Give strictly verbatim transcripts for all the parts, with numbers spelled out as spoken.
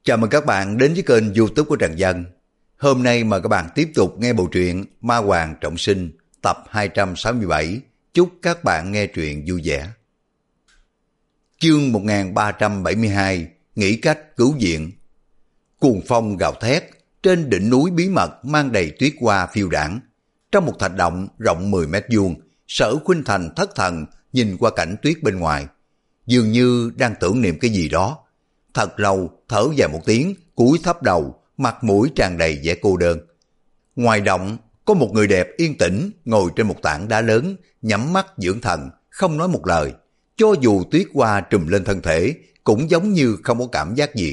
Chào mừng các bạn đến với kênh YouTube của Trần Dân. Hôm nay mời các bạn tiếp tục nghe bộ truyện Ma Hoàng Trọng Sinh tập hai trăm sáu mươi bảy. Chúc các bạn nghe truyện vui vẻ. Chương một nghìn ba trăm bảy mươi hai, nghĩ cách cứu viện. Cuồng phong gào thét, trên đỉnh núi bí mật mang đầy tuyết hoa phiêu đãng. Trong một thạch động rộng mười mét vuông, Sở Khuynh Thành thất thần nhìn qua cảnh tuyết bên ngoài, dường như đang tưởng niệm cái gì đó. Thật lâu thở dài một tiếng, cúi thấp đầu, mặt mũi tràn đầy vẻ cô đơn. Ngoài động có một người đẹp yên tĩnh ngồi trên một tảng đá lớn, nhắm mắt dưỡng thần, không nói một lời. Cho dù tuyết hoa trùm lên thân thể cũng giống như không có cảm giác gì.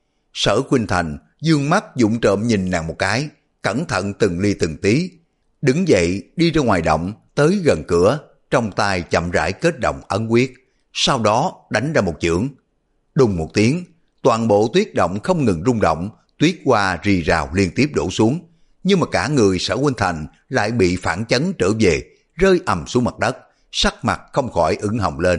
Sở Khuynh Thành dương mắt vụng trộm nhìn nàng một cái, cẩn thận từng ly từng tí, đứng dậy đi ra ngoài động, tới gần cửa, trong tay chậm rãi kết động ấn quyết, sau đó đánh ra một chưởng. Đùng một tiếng, toàn bộ tuyết động không ngừng rung động, tuyết hoa rì rào liên tiếp đổ xuống, nhưng mà cả người Sở Khuynh Thành lại bị phản chấn trở về, rơi ầm xuống mặt đất, sắc mặt không khỏi ửng hồng lên.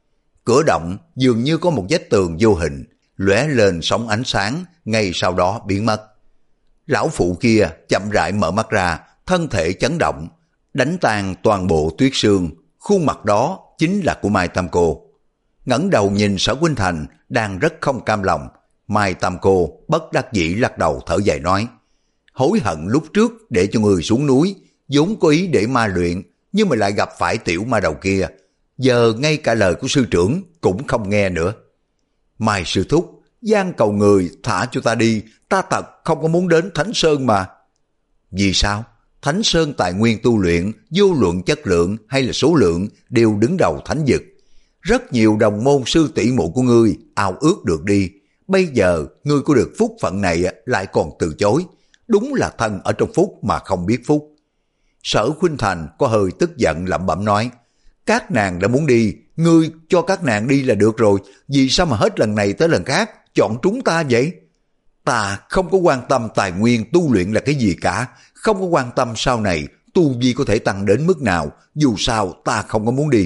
Cửa động dường như có một vách tường vô hình, lóe lên sóng ánh sáng, ngay sau đó biến mất. Lão phụ kia chậm rãi mở mắt ra, thân thể chấn động, đánh tan toàn bộ tuyết sương, khuôn mặt đó chính là của Mai Tam Cô. Ngẩng đầu nhìn Sở Khuynh Thành đang rất không cam lòng, Mai Tam Cô bất đắc dĩ lắc đầu thở dài nói: hối hận lúc trước để cho người xuống núi, vốn có ý để ma luyện, nhưng mà lại gặp phải tiểu ma đầu kia, giờ ngay cả lời của sư trưởng cũng không nghe nữa. Mai sư thúc, van cầu người thả cho ta đi, ta thật không có muốn đến Thánh Sơn mà. Vì sao? Thánh Sơn tài nguyên tu luyện, vô luận chất lượng hay là số lượng đều đứng đầu thánh vực. Rất nhiều đồng môn sư tỷ muội của ngươi ao ước được đi, bây giờ ngươi có được phúc phận này lại còn từ chối, đúng là thân ở trong phúc mà không biết phúc. Sở Khuynh Thành có hơi tức giận lẩm bẩm nói: các nàng đã muốn đi, ngươi cho các nàng đi là được rồi, vì sao mà hết lần này tới lần khác chọn chúng ta vậy? Ta không có quan tâm tài nguyên tu luyện là cái gì cả, không có quan tâm sau này tu vi có thể tăng đến mức nào, dù sao ta không có muốn đi.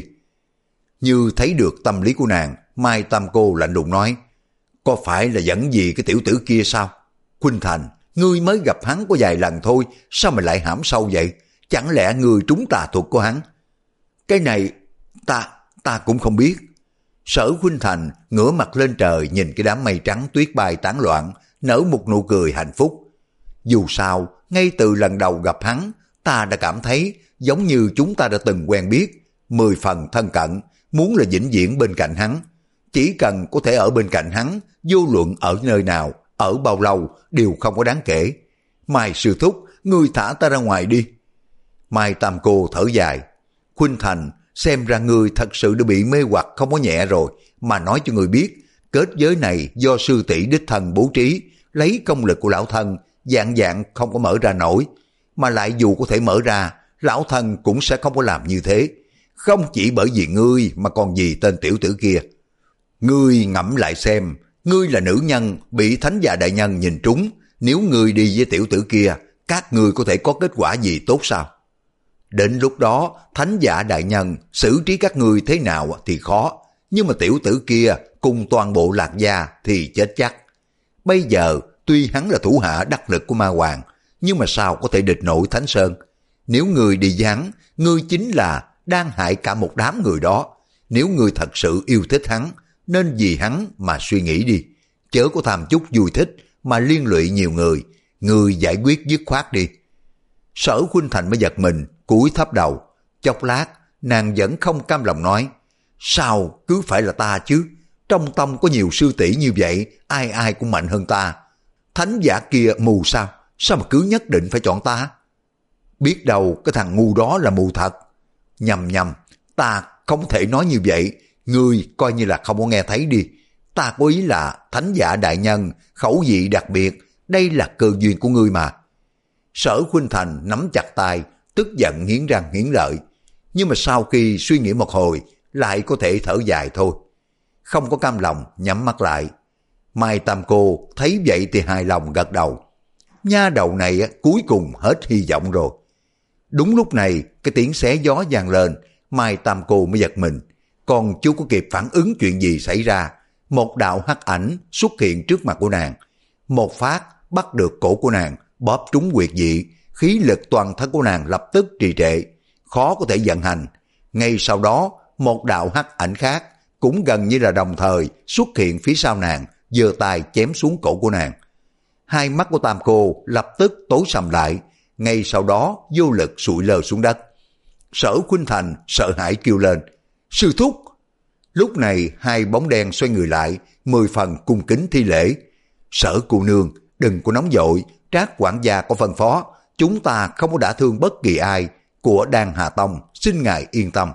Như thấy được tâm lý của nàng, Mai Tam Cô lạnh lùng nói: có phải là dẫn gì cái tiểu tử kia sao? Khuynh Thành, ngươi mới gặp hắn có vài lần thôi, sao mà lại hãm sâu vậy? Chẳng lẽ ngươi trúng tà thuật của hắn? Cái này ta ta cũng không biết. Sở Khuynh Thành ngửa mặt lên trời nhìn cái đám mây trắng tuyết bay tán loạn, nở một nụ cười hạnh phúc. Dù sao, ngay từ lần đầu gặp hắn, ta đã cảm thấy giống như chúng ta đã từng quen biết, mười phần thân cận, muốn là vĩnh viễn bên cạnh hắn. Chỉ cần có thể ở bên cạnh hắn, vô luận ở nơi nào, ở bao lâu đều không có đáng kể. Mai sư thúc, ngươi thả ta ra ngoài đi. Mai Tam Cô thở dài: Khuynh Thành, xem ra ngươi thật sự đã bị mê hoặc không có nhẹ rồi, mà nói cho ngươi biết, kết giới này do sư tỷ đích thân bố trí, lấy công lực của lão thân, dạng dạng không có mở ra nổi, mà lại dù có thể mở ra, lão thân cũng sẽ không có làm như thế. Không chỉ bởi vì ngươi mà còn vì tên tiểu tử kia. Ngươi ngẫm lại xem, ngươi là nữ nhân bị thánh giả đại nhân nhìn trúng, nếu ngươi đi với tiểu tử kia, các ngươi có thể có kết quả gì tốt sao? Đến lúc đó, thánh giả đại nhân xử trí các ngươi thế nào thì khó, nhưng mà tiểu tử kia cùng toàn bộ Lạc gia thì chết chắc. Bây giờ, tuy hắn là thủ hạ đắc lực của ma hoàng, nhưng mà sao có thể địch nổi Thánh Sơn? Nếu ngươi đi với hắn, ngươi chính là đang hại cả một đám người đó. Nếu ngươi thật sự yêu thích hắn, nên vì hắn mà suy nghĩ đi, chớ có tham chút vui thích mà liên lụy nhiều người, ngươi giải quyết dứt khoát đi. Sở Khuynh Thành mới giật mình, cúi thấp đầu. Chốc lát, nàng vẫn không cam lòng nói: sao cứ phải là ta chứ? Trong tông có nhiều sư tỷ như vậy, ai ai cũng mạnh hơn ta. Thánh giả kia mù sao? Sao mà cứ nhất định phải chọn ta? Biết đâu cái thằng ngu đó là mù thật. Nhầm nhầm, ta không thể nói như vậy, ngươi coi như là không có nghe thấy đi. Ta có ý là thánh giả đại nhân, khẩu vị đặc biệt, đây là cơ duyên của ngươi mà. Sở Khuynh Thành nắm chặt tay, tức giận nghiến răng nghiến lợi, nhưng mà sau khi suy nghĩ một hồi, lại có thể thở dài thôi. Không có cam lòng, nhắm mắt lại. Mai Tam Cô thấy vậy thì hài lòng gật đầu. Nha đầu này cuối cùng hết hy vọng rồi. Đúng lúc này, cái tiếng xé gió vang lên, Mai Tam Cô mới giật mình, còn chưa có kịp phản ứng chuyện gì xảy ra, một đạo hắc ảnh xuất hiện trước mặt của nàng, một phát bắt được cổ của nàng, bóp trúng huyệt vị, khí lực toàn thân của nàng lập tức trì trệ, khó có thể vận hành. Ngay sau đó, một đạo hắc ảnh khác cũng gần như là đồng thời xuất hiện phía sau nàng, giơ tay chém xuống cổ của nàng. Hai mắt của Tam Cô lập tức tối sầm lại, ngay sau đó vô lực sụi lơ xuống đất. Sở Khuynh Thành sợ hãi kêu lên, sư thúc. Lúc này hai bóng đen xoay người lại, mười phần cung kính thi lễ. Sở cô nương, đừng có nóng vội, Trác quản gia có phân phó, chúng ta không có đả thương bất kỳ ai của Đan Hà Tông, xin ngài yên tâm.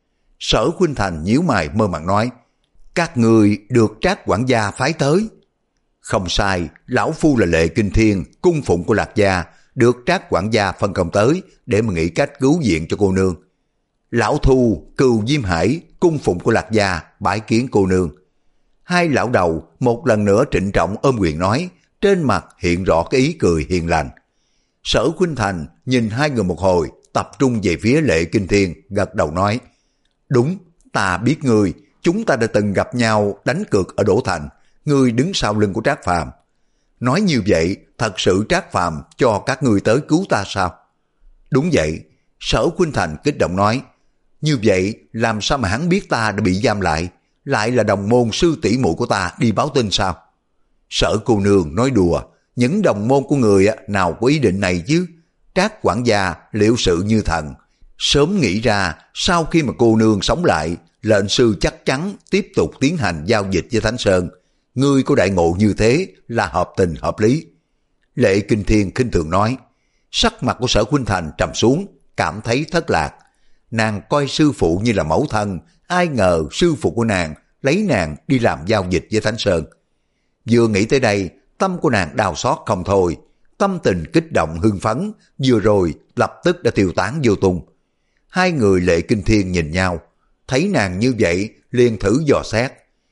Sở Khuynh Thành nhíu mày mơ màng nói, các người được Trác quản gia phái tới. Không sai, lão phu là Lệ Kinh Thiên, cung phụng của Lạc gia, được Trác quản gia phân công tới để mà nghĩ cách cứu viện cho cô nương. Lão Thu, Cừu Diêm Hải, cung phụng của Lạc gia, bái kiến cô nương. Hai lão đầu một lần nữa trịnh trọng ôm quyền nói, trên mặt hiện rõ cái ý cười hiền lành. Sở Khuynh Thành nhìn hai người một hồi, tập trung về phía Lệ Kinh Thiên, gật đầu nói, đúng, ta biết ngươi, chúng ta đã từng gặp nhau đánh cược ở Đỗ Thành, ngươi đứng sau lưng của Trác Phàm. Nói như vậy, thật sự Trác Phàm cho các ngươi tới cứu ta sao? Đúng vậy, Sở Khuynh Thành kích động nói, như vậy làm sao mà hắn biết ta đã bị giam lại, lại là đồng môn sư tỷ muội của ta đi báo tin sao? Sở cô nương nói đùa, những đồng môn của người nào có ý định này chứ? Trác quản gia liệu sự như thần, sớm nghĩ ra sau khi mà cô nương sống lại, lệnh sư chắc chắn tiếp tục tiến hành giao dịch với Thánh Sơn. Ngươi có đại ngộ như thế là hợp tình hợp lý. Lệ Kinh Thiên khinh thường nói. Sắc mặt của Sở Khuynh Thành trầm xuống, cảm thấy thất lạc. Nàng coi sư phụ như là mẫu thân, ai ngờ sư phụ của nàng lấy nàng đi làm giao dịch với Thánh Sơn. Vừa nghĩ tới đây, tâm của nàng đau xót không thôi, tâm tình kích động hưng phấn vừa rồi lập tức đã tiêu tán vô tung. Hai người Lệ Kinh Thiên nhìn nhau, thấy nàng như vậy liền thử dò xét.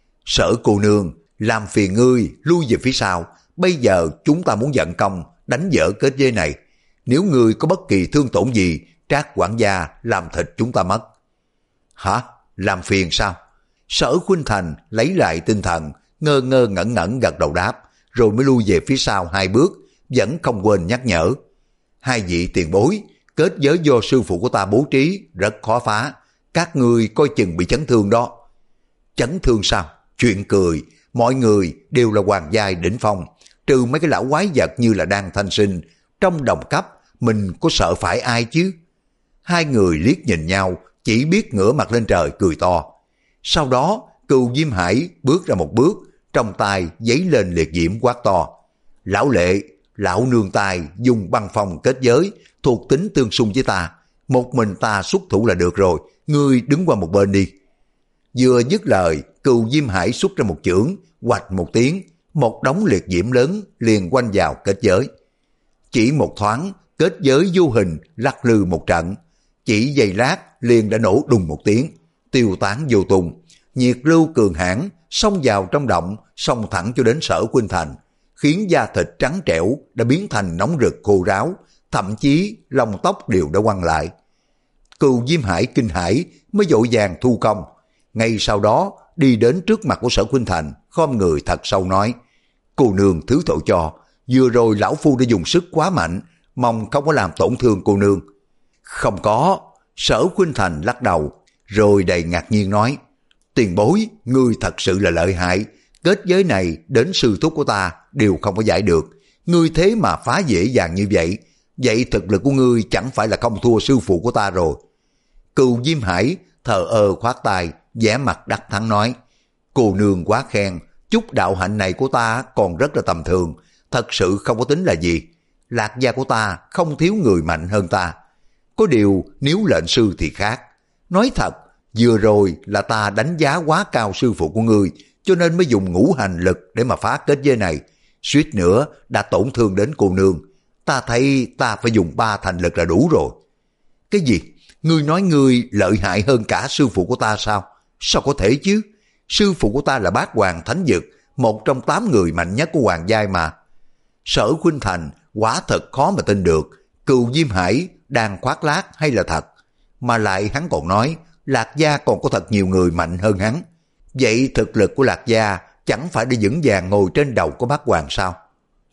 Sở cô nương, làm phiền ngươi lui về phía sau, bây giờ chúng ta muốn vận công đánh vỡ kết giới này, nếu ngươi có bất kỳ thương tổn gì, Trác quản gia làm thịt chúng ta mất. Hả? Làm phiền sao? Sở Khuynh Thành lấy lại tinh thần, ngơ ngơ ngẩn ngẩn gật đầu đáp, rồi mới lui về phía sau hai bước, vẫn không quên nhắc nhở. Hai vị tiền bối, kết giới do sư phụ của ta bố trí, rất khó phá, các ngươi coi chừng bị chấn thương đó. Chấn thương sao? Chuyện cười, mọi người đều là hoàng giai đỉnh phong, trừ mấy cái lão quái vật như là Đan Thanh Sinh, trong đồng cấp, mình có sợ phải ai chứ? Hai người liếc nhìn nhau, chỉ biết ngửa mặt lên trời cười to. Sau đó, Cừu Diêm Hải bước ra một bước, trong tay giấy lên liệt diễm quát to. Lão Lệ, lão nương tay dùng băng phong kết giới, thuộc tính tương xung với ta. Một mình ta xuất thủ là được rồi, ngươi đứng qua một bên đi. Vừa dứt lời, Cừu Diêm Hải xuất ra một chưởng, hoạch một tiếng, một đống liệt diễm lớn liền quanh vào kết giới. Chỉ một thoáng, kết giới vô hình lắc lư một trận, chỉ giây lát liền đã nổ đùng một tiếng, tiêu tán vô tung. Nhiệt lưu cường hãn xông vào trong động, xông thẳng cho đến Sở Khuynh Thành, khiến da thịt trắng trẻo đã biến thành nóng rực khô ráo, thậm chí lông tóc đều đã quăng lại. Cừu Diêm Hải kinh hãi mới vội vàng thu công, ngay sau đó đi đến trước mặt của Sở Khuynh Thành, khom người thật sâu nói: cô nương thứ tội cho, vừa rồi lão phu đã dùng sức quá mạnh, mong không có làm tổn thương cô nương. Không có. Sở Khuynh Thành lắc đầu, rồi đầy ngạc nhiên nói: tiền bối, ngươi thật sự là lợi hại, kết giới này đến sư thúc của ta đều không có giải được, ngươi thế mà phá dễ dàng như vậy, vậy thực lực của ngươi chẳng phải là không thua sư phụ của ta rồi. Cừu Diêm Hải thờ ơ khoát tay, vẻ mặt đắc thắng nói: cô nương quá khen, chút đạo hạnh này của ta còn rất là tầm thường, thật sự không có tính là gì. Lạc gia của ta không thiếu người mạnh hơn ta, có điều nếu lệnh sư thì khác. Nói thật, vừa rồi là ta đánh giá quá cao sư phụ của ngươi, cho nên mới dùng ngũ hành lực để mà phá kết giới này, suýt nữa đã tổn thương đến cô nương. Ta thấy ta phải dùng ba thành lực là đủ rồi. Cái gì? Ngươi nói ngươi lợi hại hơn cả sư phụ của ta sao? Sao có thể chứ? Sư phụ của ta là Bát Hoàng Thánh Dực, một trong tám người mạnh nhất của hoàng giai mà. Sở Khuynh Thành quả thật khó mà tin được, Cừu Diêm Hải đang khoác lác hay là thật? Mà lại hắn còn nói Lạc gia còn có thật nhiều người mạnh hơn hắn. Vậy thực lực của Lạc gia chẳng phải để vững vàng ngồi trên đầu của Bát Hoàng sao?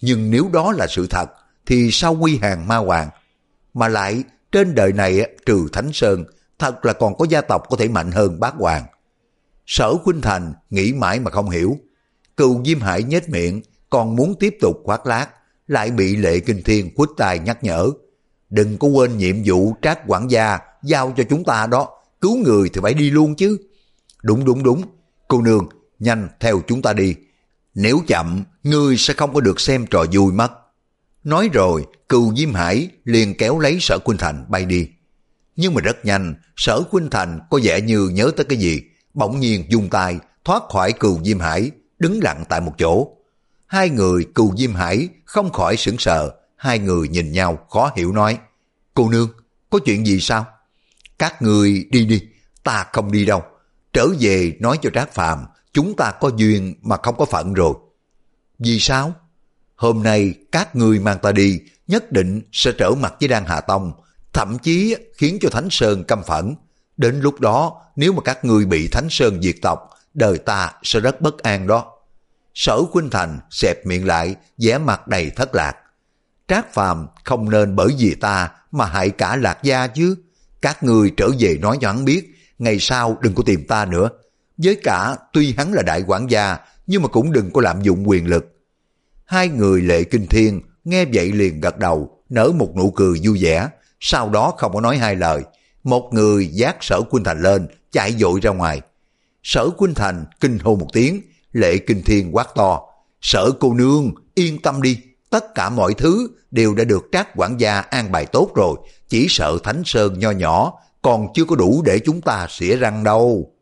Nhưng nếu đó là sự thật, thì sao quy hàng ma hoàng? Mà lại, trên đời này trừ Thánh Sơn, thật là còn có gia tộc có thể mạnh hơn Bát Hoàng. Sở Khuynh Thành nghĩ mãi mà không hiểu. Cừu Diêm Hải nhếch miệng, còn muốn tiếp tục khoác lác, lại bị Lệ Kinh Thiên khuếch tai nhắc nhở. Đừng có quên nhiệm vụ Trác quản gia giao cho chúng ta đó, cứu người thì phải đi luôn chứ. Đúng đúng đúng, cô nương, nhanh theo chúng ta đi. Nếu chậm, ngươi sẽ không có được xem trò vui mất. Nói rồi, Cừu Diêm Hải liền kéo lấy Sở Khuynh Thành bay đi. Nhưng mà rất nhanh, Sở Khuynh Thành có vẻ như nhớ tới cái gì, bỗng nhiên dùng tay thoát khỏi Cừu Diêm Hải, đứng lặng tại một chỗ. Hai người Cừu Diêm Hải không khỏi sững sờ, hai người nhìn nhau khó hiểu nói: cô nương, có chuyện gì sao? Các người đi đi, ta không đi đâu. Trở về nói cho Trác Phàm, chúng ta có duyên mà không có phận rồi. Vì sao? Hôm nay các ngươi mang ta đi, nhất định sẽ trở mặt với Đan Hà Tông, thậm chí khiến cho Thánh Sơn căm phẫn. Đến lúc đó, nếu mà các ngươi bị Thánh Sơn diệt tộc, đời ta sẽ rất bất an đó. Sở Khuynh Thành xẹp miệng lại, vẻ mặt đầy thất lạc. Trác Phàm không nên bởi vì ta mà hại cả Lạc Gia chứ. Các ngươi trở về nói cho hắn biết, ngày sau đừng có tìm ta nữa. Với cả tuy hắn là đại quản gia, nhưng mà cũng đừng có lạm dụng quyền lực. Hai người Lệ Kinh Thiên nghe vậy liền gật đầu, nở một nụ cười vui vẻ, sau đó không có nói hai lời. Một người vác Sở Khuynh Thành lên, chạy vội ra ngoài. Sở Khuynh Thành kinh hô một tiếng, Lệ Kinh Thiên quát to: Sở cô nương, yên tâm đi, tất cả mọi thứ đều đã được Trác quản gia an bài tốt rồi, chỉ sợ Thánh Sơn nho nhỏ còn chưa có đủ để chúng ta xỉa răng đâu.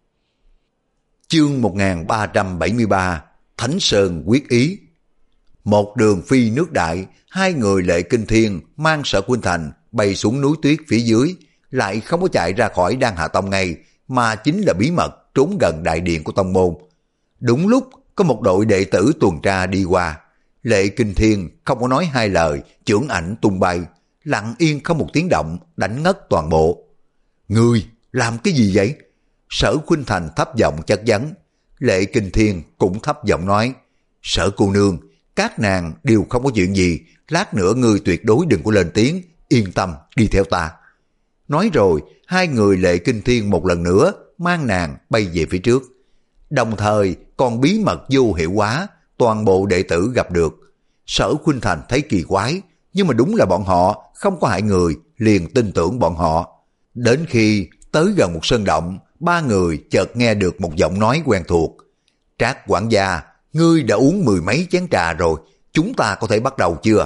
Chương một nghìn ba trăm bảy mươi ba, Thánh Sơn quyết ý. Một đường phi nước đại, hai người Lệ Kinh Thiên mang Sở Khuynh Thành bay xuống núi tuyết phía dưới, lại không có chạy ra khỏi Đan Hà Tông ngay, mà chính là bí mật trốn gần đại điện của tông môn. Đúng lúc có một đội đệ tử tuần tra đi qua, Lệ Kinh Thiên không có nói hai lời, chưởng ảnh tung bay, lặng yên không một tiếng động, đánh ngất toàn bộ. Ngươi làm cái gì vậy? Sở Khuynh Thành thấp giọng chất vấn. Lệ Kinh Thiên cũng thấp giọng nói: Sở cô nương, các nàng đều không có chuyện gì, lát nữa ngươi tuyệt đối đừng có lên tiếng, yên tâm đi theo ta. Nói rồi, hai người Lệ Kinh Thiên một lần nữa mang nàng bay về phía trước. Đồng thời còn bí mật vô hiệu hóa, toàn bộ đệ tử gặp được. Sở Khuynh Thành thấy kỳ quái, nhưng mà đúng là bọn họ không có hại người, liền tin tưởng bọn họ. Đến khi tới gần một sơn động, ba người chợt nghe được một giọng nói quen thuộc. Trác quản gia, ngươi đã uống mười mấy chén trà rồi, chúng ta có thể bắt đầu chưa?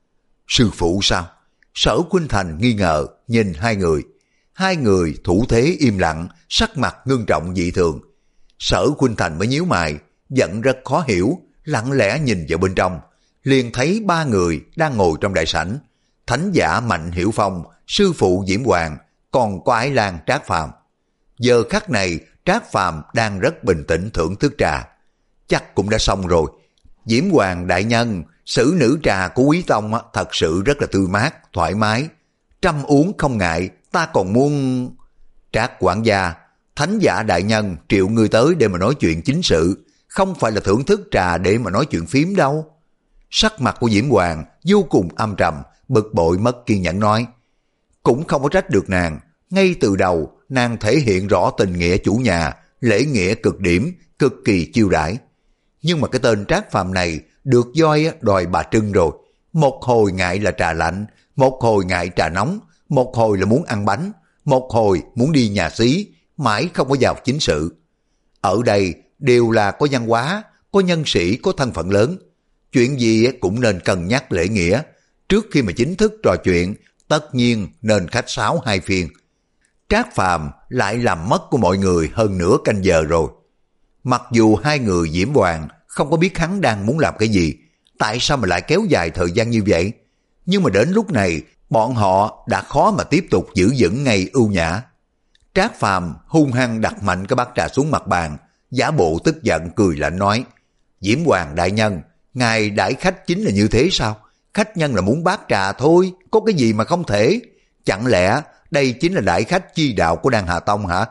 Sư phụ sao? Sở Khuynh Thành nghi ngờ nhìn hai người. Hai người thủ thế im lặng, sắc mặt ngưng trọng dị thường. Sở Khuynh Thành mới nhíu mày, giận rất khó hiểu, lặng lẽ nhìn vào bên trong, liền thấy ba người đang ngồi trong đại sảnh. Thánh giả Mạnh Hiểu Phong, sư phụ Diễm Hoàng, còn có Ái Lan Trác Phàm. Giờ khắc này Trác Phàm đang rất bình tĩnh thưởng thức trà. Chắc cũng đã xong rồi. Diễm Hoàng đại nhân, xử nữ trà của Quý Tông thật sự rất là tươi mát, thoải mái. Trăm uống không ngại, ta còn muốn... Trác quản gia, thánh giả đại nhân triệu người tới để mà nói chuyện chính sự, không phải là thưởng thức trà để mà nói chuyện phím đâu. Sắc mặt của Diễm Hoàng vô cùng âm trầm, bực bội mất kiên nhẫn nói. Cũng không có trách được nàng, ngay từ đầu nàng thể hiện rõ tình nghĩa chủ nhà, lễ nghĩa cực điểm, cực kỳ chiêu đãi. Nhưng mà cái tên Trác Phàm này được voi đòi bà trưng rồi. Một hồi ngại là trà lạnh, một hồi ngại trà nóng, một hồi là muốn ăn bánh, một hồi muốn đi nhà xí, mãi không có vào chính sự. Ở đây đều là có văn hóa, có nhân sĩ, có thân phận lớn. Chuyện gì cũng nên cân nhắc lễ nghĩa. Trước khi mà chính thức trò chuyện, tất nhiên nên khách sáo hai phiên. Trác Phàm lại làm mất của mọi người hơn nửa canh giờ rồi. Mặc dù hai người Diễm Hoàng không có biết hắn đang muốn làm cái gì, tại sao mà lại kéo dài thời gian như vậy, nhưng mà đến lúc này bọn họ đã khó mà tiếp tục giữ vững ngay ưu nhã. Trác Phàm hung hăng đặt mạnh cái bát trà xuống mặt bàn, giả bộ tức giận cười lạnh nói: Diễm Hoàng đại nhân, ngài đãi khách chính là như thế sao? Khách nhân là muốn bát trà thôi, có cái gì mà không thể? Chẳng lẽ đây chính là đãi khách chi đạo của Đan Hà Tông hả?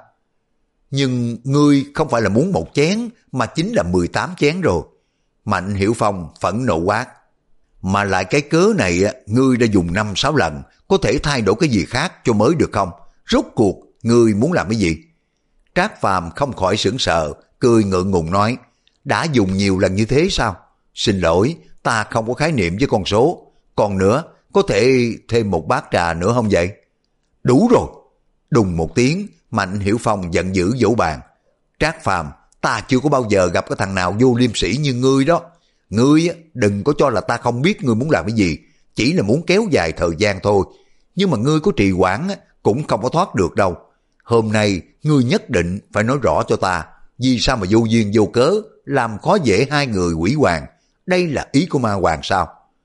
Nhưng ngươi không phải là muốn một chén, mà chính là mười tám chén rồi. Mạnh Hiểu Phong phẫn nộ quát. Mà lại cái cớ này ngươi đã dùng năm sáu lần, có thể thay đổi cái gì khác cho mới được không? Rốt cuộc ngươi muốn làm cái gì? Trác Phàm không khỏi sững sờ, cười ngượng ngùng nói, đã dùng nhiều lần như thế sao? Xin lỗi, ta không có khái niệm với con số. Còn nữa, có thể thêm một bát trà nữa không vậy? Đủ rồi. Đùng một tiếng, Mạnh Hiểu Phong giận dữ vỗ bàn. Trác Phàm, ta chưa có bao giờ gặp cái thằng nào vô liêm sỉ như ngươi đó. Ngươi đừng có cho là ta không biết ngươi muốn làm cái gì, chỉ là muốn kéo dài thời gian thôi. Nhưng mà ngươi có trì hoãn cũng không có thoát được đâu. Hôm nay ngươi nhất định phải nói rõ cho ta, vì sao mà vô duyên vô cớ làm khó dễ hai người quỷ hoàng. Đây là ý của ma hoàng sao?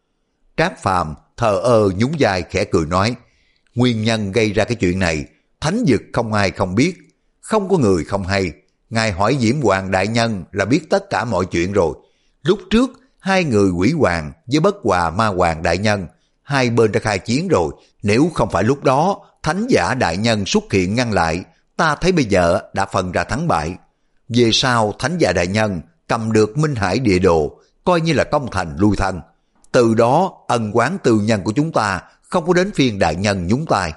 Trác Phàm thờ ơ nhún vai khẽ cười nói, nguyên nhân gây ra cái chuyện này, thánh vực không ai không biết, không có người không hay. Ngài hỏi Diễm Hoàng đại nhân là biết tất cả mọi chuyện rồi. Lúc trước, hai người quỷ hoàng với bất hòa ma hoàng đại nhân, hai bên đã khai chiến rồi. Nếu không phải lúc đó, thánh giả đại nhân xuất hiện ngăn lại, ta thấy bây giờ đã phân ra thắng bại. Về sau, thánh giả đại nhân cầm được Minh Hải địa đồ, coi như là công thành lui thân. Từ đó, ân oán tư nhân của chúng ta không có đến phiên đại nhân nhúng tay.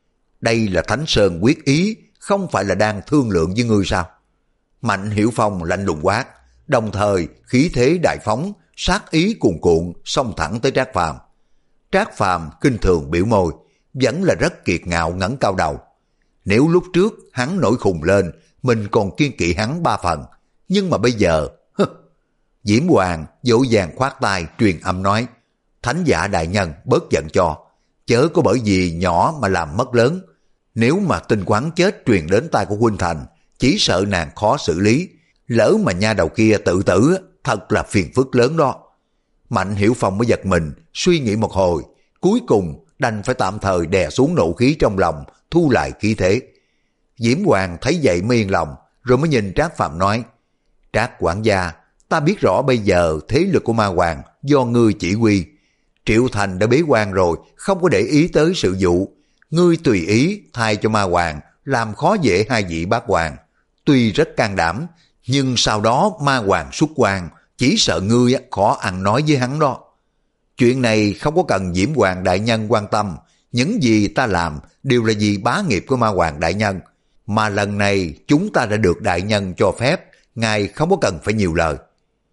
Đây là Thánh Sơn quyết ý, không phải là đang thương lượng với ngươi sao? Mạnh Hiểu Phong lạnh lùng quát, đồng thời khí thế đại phóng, sát ý cuồn cuộn xông thẳng tới Trác Phàm. Trác Phàm kinh thường biểu môi, vẫn là rất kiệt ngạo ngẩng cao đầu. Nếu lúc trước hắn nổi khùng lên, mình còn kiên kỵ hắn ba phần, nhưng mà bây giờ, hứ. Diễm Hoàng dỗ dàng khoát tay truyền âm nói, thánh giả đại nhân bớt giận cho, chớ có bởi vì nhỏ mà làm mất lớn. Nếu mà tin quán chết truyền đến tai của huynh thành, chỉ sợ nàng khó xử lý. Lỡ mà nha đầu kia tự tử, thật là phiền phức lớn đó. Mạnh Hiểu Phong mới giật mình, suy nghĩ một hồi, cuối cùng đành phải tạm thời đè xuống nộ khí trong lòng, thu lại khí thế. Diễm Hoàng thấy vậy mới yên lòng, rồi mới nhìn Trác Phàm nói, Trác quản gia, ta biết rõ bây giờ thế lực của ma hoàng do ngươi chỉ huy. Triệu Thành đã bế quan rồi, không có để ý tới sự vụ. Ngươi tùy ý thay cho ma hoàng, làm khó dễ hai vị bác hoàng. Tuy rất can đảm, nhưng sau đó ma hoàng xuất quan, chỉ sợ ngươi khó ăn nói với hắn đó. Chuyện này không có cần Diễm Hoàng đại nhân quan tâm, những gì ta làm đều là vì bá nghiệp của ma hoàng đại nhân. Mà lần này chúng ta đã được đại nhân cho phép, ngài không có cần phải nhiều lời.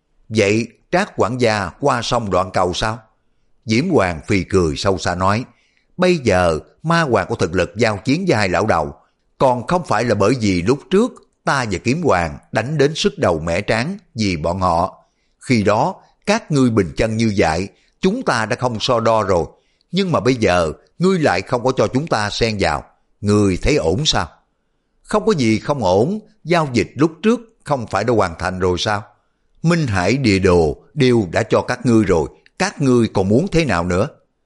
Vậy Trác quản gia qua sông đoạn cầu sao? Diễm Hoàng phì cười sâu xa nói, bây giờ ma hoàng có thực lực giao chiến với hai lão đầu, còn không phải là bởi vì lúc trước ta và Kiếm Hoàng đánh đến sức đầu mẻ trán vì bọn họ. Khi đó các ngươi bình chân như vậy, chúng ta đã không so đo rồi, nhưng mà bây giờ ngươi lại không có cho chúng ta xen vào. Ngươi thấy ổn sao? Không có gì không ổn, giao dịch lúc trước không phải đã hoàn thành rồi sao? Minh Hải địa đồ đều đã cho các ngươi rồi, các ngươi còn muốn thế nào nữa?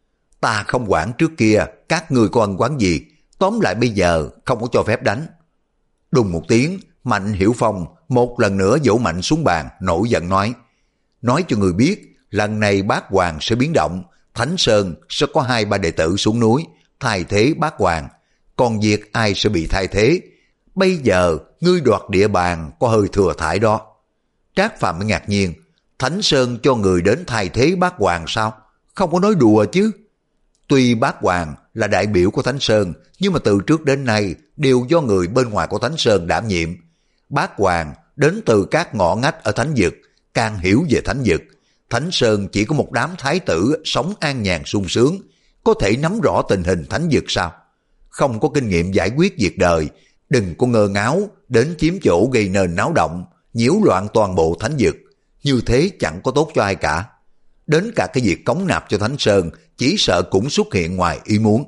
Ta không quản trước kia các ngươi có ân oán gì, tóm lại bây giờ không có cho phép đánh. Đùng một tiếng, Mạnh Hiểu Phong một lần nữa vỗ mạnh xuống bàn, nổi giận nói, nói cho người biết, lần này bác hoàng sẽ biến động, Thánh Sơn sẽ có hai ba đệ tử xuống núi, thay thế bác hoàng, còn việc ai sẽ bị thay thế, bây giờ ngươi đoạt địa bàn có hơi thừa thải đó. Trác Phàm mới ngạc nhiên, Thánh Sơn cho người đến thay thế bác hoàng sao? Không có nói đùa chứ. Tuy bác hoàng là đại biểu của Thánh Sơn, nhưng mà từ trước đến nay đều do người bên ngoài của Thánh Sơn đảm nhiệm. Bác hoàng đến từ các ngõ ngách ở Thánh Vực, càng hiểu về Thánh Vực. Thánh Sơn chỉ có một đám thái tử sống an nhàn sung sướng, có thể nắm rõ tình hình Thánh Vực sao? Không có kinh nghiệm giải quyết việc đời, đừng có ngơ ngáo đến chiếm chỗ gây nên náo động, nhiễu loạn toàn bộ Thánh Vực. Như thế chẳng có tốt cho ai cả. Đến cả cái việc cống nạp cho Thánh Sơn chỉ sợ cũng xuất hiện ngoài ý muốn.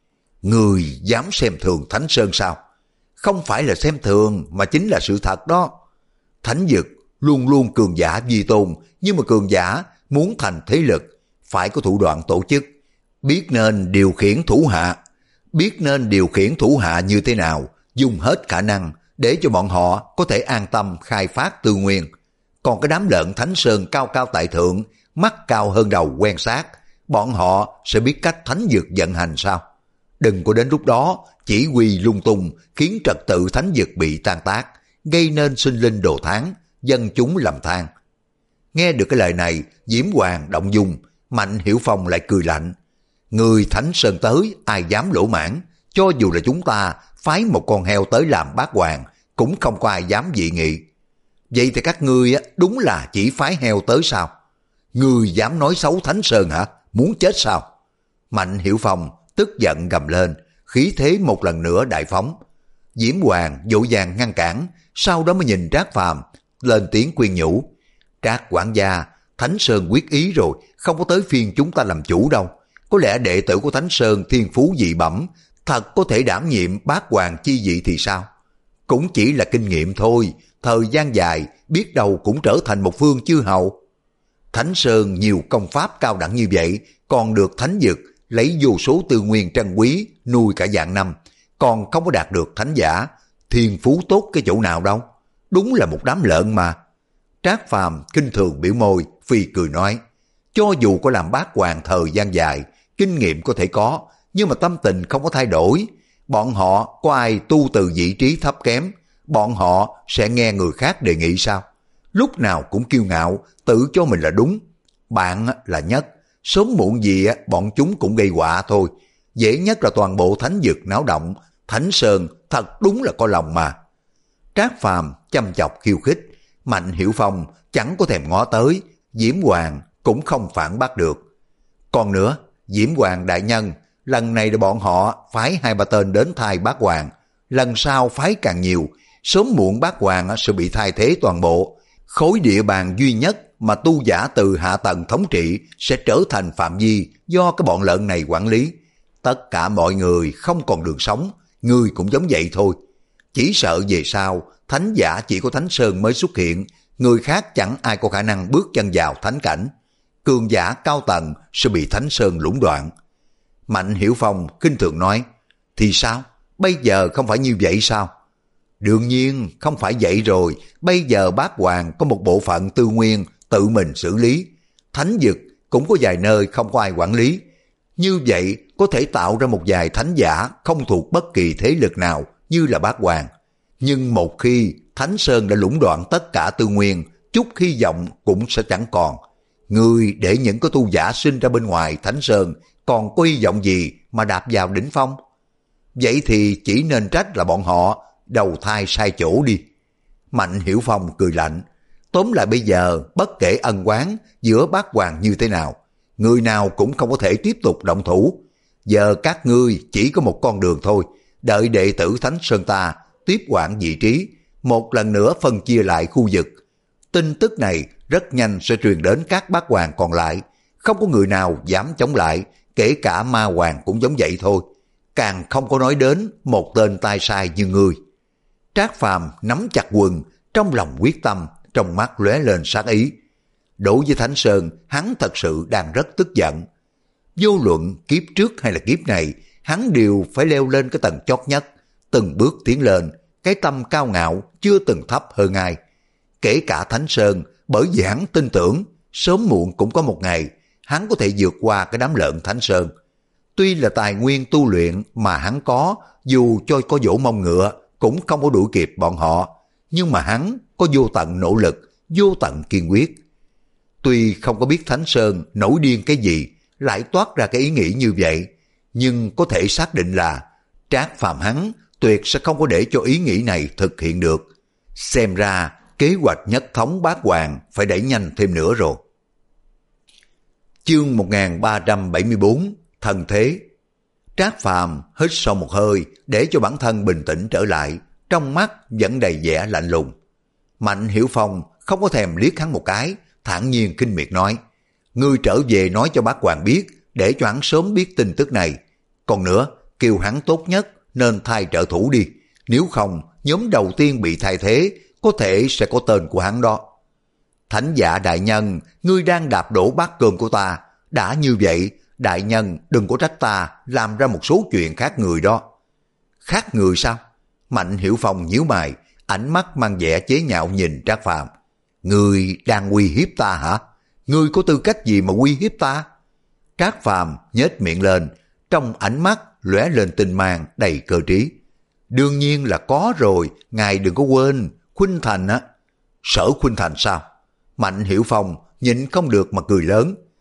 Người dám xem thường Thánh Sơn sao? Không phải là xem thường mà chính là sự thật đó. Thánh Vực luôn luôn cường giả vi tôn, nhưng mà cường giả muốn thành thế lực phải có thủ đoạn tổ chức, biết nên điều khiển thủ hạ, biết nên điều khiển thủ hạ như thế nào, dùng hết khả năng để cho bọn họ có thể an tâm khai phát tư nguyên. Còn cái đám lợn Thánh Sơn cao cao tại thượng, mắt cao hơn đầu quen sát, bọn họ sẽ biết cách Thánh Vực vận hành sao? Đừng có đến lúc đó chỉ huy lung tung khiến trật tự Thánh Vực bị tan tác, gây nên sinh linh đồ thán, dân chúng lầm than. Nghe được cái lời này, Diễm Hoàng động dung, Mạnh Hiểu Phong lại cười lạnh. Người Thánh Sơn tới, ai dám lỗ mãn, cho dù là chúng ta phái một con heo tới làm bát hoàng, cũng không có ai dám dị nghị. Vậy thì các ngươi đúng là chỉ phái heo tới sao? Ngươi dám nói xấu Thánh Sơn hả? Muốn chết sao? Mạnh Hiểu Phong tức giận gầm lên, khí thế một lần nữa đại phóng. Diễm Hoàng vội vàng ngăn cản, sau đó mới nhìn Trác Phàm lên tiếng khuyên nhủ. Trác quản gia, Thánh Sơn quyết ý rồi, không có tới phiên chúng ta làm chủ đâu. Có lẽ đệ tử của Thánh Sơn thiên phú dị bẩm, thật có thể đảm nhiệm bát hoàng chi vị thì sao? Cũng chỉ là kinh nghiệm thôi, thời gian dài biết đâu cũng trở thành một phương chư hầu. Thánh Sơn nhiều công pháp cao đẳng như vậy, còn được thánh dực lấy vô số tư nguyên trân quý nuôi cả vạn năm, còn không có đạt được thánh giả, thiên phú tốt cái chỗ nào đâu. Đúng là một đám lợn mà. Trác Phàm kinh thường biểu môi, phi cười nói, cho dù có làm bát hoàng thời gian dài, kinh nghiệm có thể có, nhưng mà tâm tình không có thay đổi. Bọn họ có ai tu từ vị trí thấp kém, bọn họ sẽ nghe người khác đề nghị sao? Lúc nào cũng kiêu ngạo, tự cho mình là đúng. Bạn là nhất, sớm muộn gì bọn chúng cũng gây họa thôi. Dễ nhất là toàn bộ thánh dực náo động, Thánh Sơn thật đúng là có lòng mà. Trác Phàm chăm chọc khiêu khích, Mạnh Hiểu Phong chẳng có thèm ngó tới, Diễm Hoàng cũng không phản bác được. Còn nữa, Diễm Hoàng đại nhân, lần này là bọn họ phái hai ba tên đến thay bát hoàng, lần sau phái càng nhiều, sớm muộn bát hoàng sẽ bị thay thế toàn bộ. Khối địa bàn duy nhất mà tu giả từ hạ tầng thống trị sẽ trở thành phạm vi do cái bọn lợn này quản lý. Tất cả mọi người không còn đường sống, người cũng giống vậy thôi. Chỉ sợ về sau, thánh giả chỉ có Thánh Sơn mới xuất hiện, người khác chẳng ai có khả năng bước chân vào thánh cảnh. Cường giả cao tầng sẽ bị Thánh Sơn lũng đoạn. Mạnh Hiểu Phong kinh thường nói, thì sao? Bây giờ không phải như vậy sao? Đương nhiên không phải vậy rồi, bây giờ bát hoàng có một bộ phận tư nguyên tự mình xử lý. Thánh dực cũng có vài nơi không có ai quản lý. Như vậy có thể tạo ra một vài thánh giả không thuộc bất kỳ thế lực nào như là bát hoàng. Nhưng một khi Thánh Sơn đã lũng đoạn tất cả tư nguyên, chút hy vọng cũng sẽ chẳng còn. Người để những cái tu giả sinh ra bên ngoài Thánh Sơn còn có hy vọng gì mà đạp vào đỉnh phong? Vậy thì chỉ nên trách là bọn họ đầu thai sai chỗ đi. Mạnh Hiểu Phong cười lạnh. Tóm lại bây giờ bất kể ân oán giữa bát hoàng như thế nào, người nào cũng không có thể tiếp tục động thủ. Giờ các ngươi chỉ có một con đường thôi, đợi đệ tử Thánh Sơn ta tiếp quản vị trí, một lần nữa phân chia lại khu vực. Tin tức này rất nhanh sẽ truyền đến các bát hoàng còn lại, không có người nào dám chống lại, kể cả ma hoàng cũng giống vậy thôi. Càng không có nói đến một tên tai sai như ngươi. Trác Phàm nắm chặt quần, trong lòng quyết tâm, trong mắt lóe lên sát ý. Đối với Thánh Sơn, hắn thật sự đang rất tức giận. Vô luận kiếp trước hay là kiếp này, hắn đều phải leo lên cái tầng chót nhất, từng bước tiến lên, cái tâm cao ngạo chưa từng thấp hơn ai. Kể cả Thánh Sơn, bởi vì hắn tin tưởng, sớm muộn cũng có một ngày, hắn có thể vượt qua cái đám lợn Thánh Sơn. Tuy là tài nguyên tu luyện mà hắn có, dù cho có vỗ mông ngựa, cũng không có đuổi kịp bọn họ, nhưng mà hắn có vô tận nỗ lực, vô tận kiên quyết. Tuy không có biết Thánh Sơn nổi điên cái gì, lại toát ra cái ý nghĩ như vậy, nhưng có thể xác định là Trác Phàm hắn tuyệt sẽ không có để cho ý nghĩ này thực hiện được. Xem ra kế hoạch nhất thống bát hoàng phải đẩy nhanh thêm nữa rồi. Chương một nghìn ba trăm bảy mươi bốn, Thần Thế. Trác Phàm hít sâu một hơi để cho bản thân bình tĩnh trở lại, trong mắt vẫn đầy vẻ lạnh lùng. Mạnh Hiểu Phong không có thèm liếc hắn một cái, thản nhiên khinh miệt nói, ngươi trở về nói cho bát hoàng biết, để cho hắn sớm biết tin tức này. Còn nữa, kêu hắn tốt nhất nên thay trợ thủ đi, nếu không nhóm đầu tiên bị thay thế có thể sẽ có tên của hắn đó. Thánh giả đại nhân, ngươi đang đạp đổ bát cơm của ta, đã như vậy đại nhân đừng có trách ta làm ra một số chuyện khác người đó. Khác người sao? Mạnh Hiểu Phong nhíu mày, ánh mắt mang vẻ chế nhạo nhìn Trác Phàm. Ngươi đang uy hiếp ta hả? Ngươi có tư cách gì mà uy hiếp ta? Trác Phàm nhếch miệng lên, trong ánh mắt lóe lên tinh mang đầy cơ trí. Đương nhiên là có rồi, ngài đừng có quên, Khuynh Thành á. Sở Khuynh Thành sao? Mạnh Hiểu Phong nhịn không được mà cười lớn.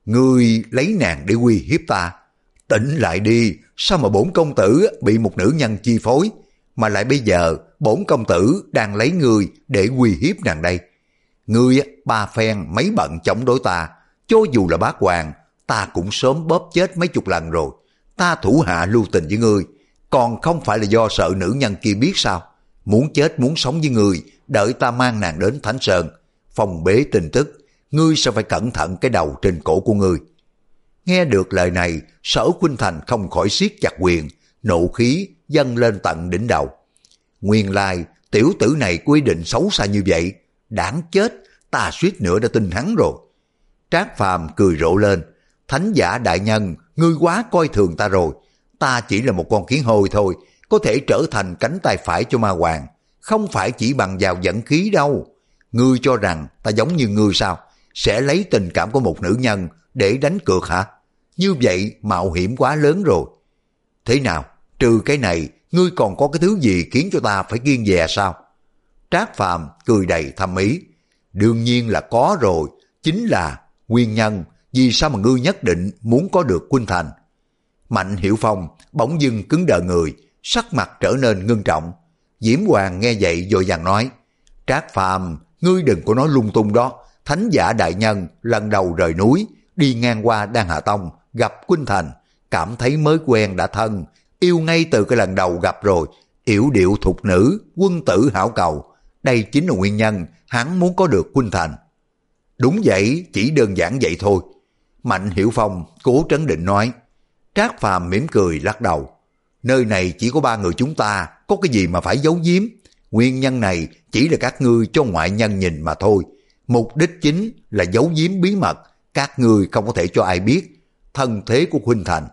Ngươi lấy nàng để uy hiếp ta. Tỉnh lại đi, sao mà bổn công tử bị một nữ nhân chi phối, mà lại bây giờ bổn công tử đang lấy ngươi để uy hiếp nàng đây. Ngươi ba phen mấy bận chống đối ta, cho dù là bác hoàng, ta cũng sớm bóp chết mấy chục lần rồi. Ta thủ hạ lưu tình với ngươi, còn không phải là do sợ nữ nhân kia biết sao? Muốn chết muốn sống với ngươi, đợi ta mang nàng đến Thánh Sơn, phòng bế tin tức, ngươi sẽ phải cẩn thận cái đầu trên cổ của ngươi. Nghe được lời này, Sở Khuynh Thành không khỏi siết chặt quyền, nộ khí dâng lên tận đỉnh đầu. Nguyên lai tiểu tử này quy định xấu xa như vậy, đáng chết, ta suýt nữa đã tin hắn rồi. Trác Phàm cười rộ lên, thánh giả đại nhân, ngươi quá coi thường ta rồi. Ta chỉ là một con kiến hôi thôi, có thể trở thành cánh tay phải cho ma hoàng, không phải chỉ bằng vào dẫn khí đâu. Ngươi cho rằng ta giống như ngươi sao? Sẽ lấy tình cảm của một nữ nhân để đánh cược hả? Như vậy mạo hiểm quá lớn rồi. Thế nào, trừ cái này, ngươi còn có cái thứ gì khiến cho ta phải kiêng dè sao? Trác Phàm cười đầy thâm ý. Đương nhiên là có rồi, chính là nguyên nhân vì sao mà ngươi nhất định muốn có được Khuynh Thành. Mạnh Hiểu Phong bỗng dưng cứng đờ người, sắc mặt trở nên ngưng trọng. Diễm Hoàng nghe vậy vội vàng nói, Trác Phàm, ngươi đừng có nói lung tung đó. Thánh giả đại nhân lần đầu rời núi, đi ngang qua Đan Hà Tông, gặp Khuynh Thành, cảm thấy mới quen đã thân, yêu ngay từ cái lần đầu gặp rồi, yểu điệu thục nữ, quân tử hảo cầu. Đây chính là nguyên nhân hắn muốn có được Khuynh Thành. Đúng vậy, chỉ đơn giản vậy thôi. Mạnh Hiểu Phong cố trấn định nói. Trác Phàm mỉm cười lắc đầu. Nơi này chỉ có ba người chúng ta, có cái gì mà phải giấu giếm. Nguyên nhân này chỉ là các ngươi cho ngoại nhân nhìn mà thôi. Mục đích chính là giấu giếm bí mật, các ngươi không có thể cho ai biết thân thế của Khuynh Thành.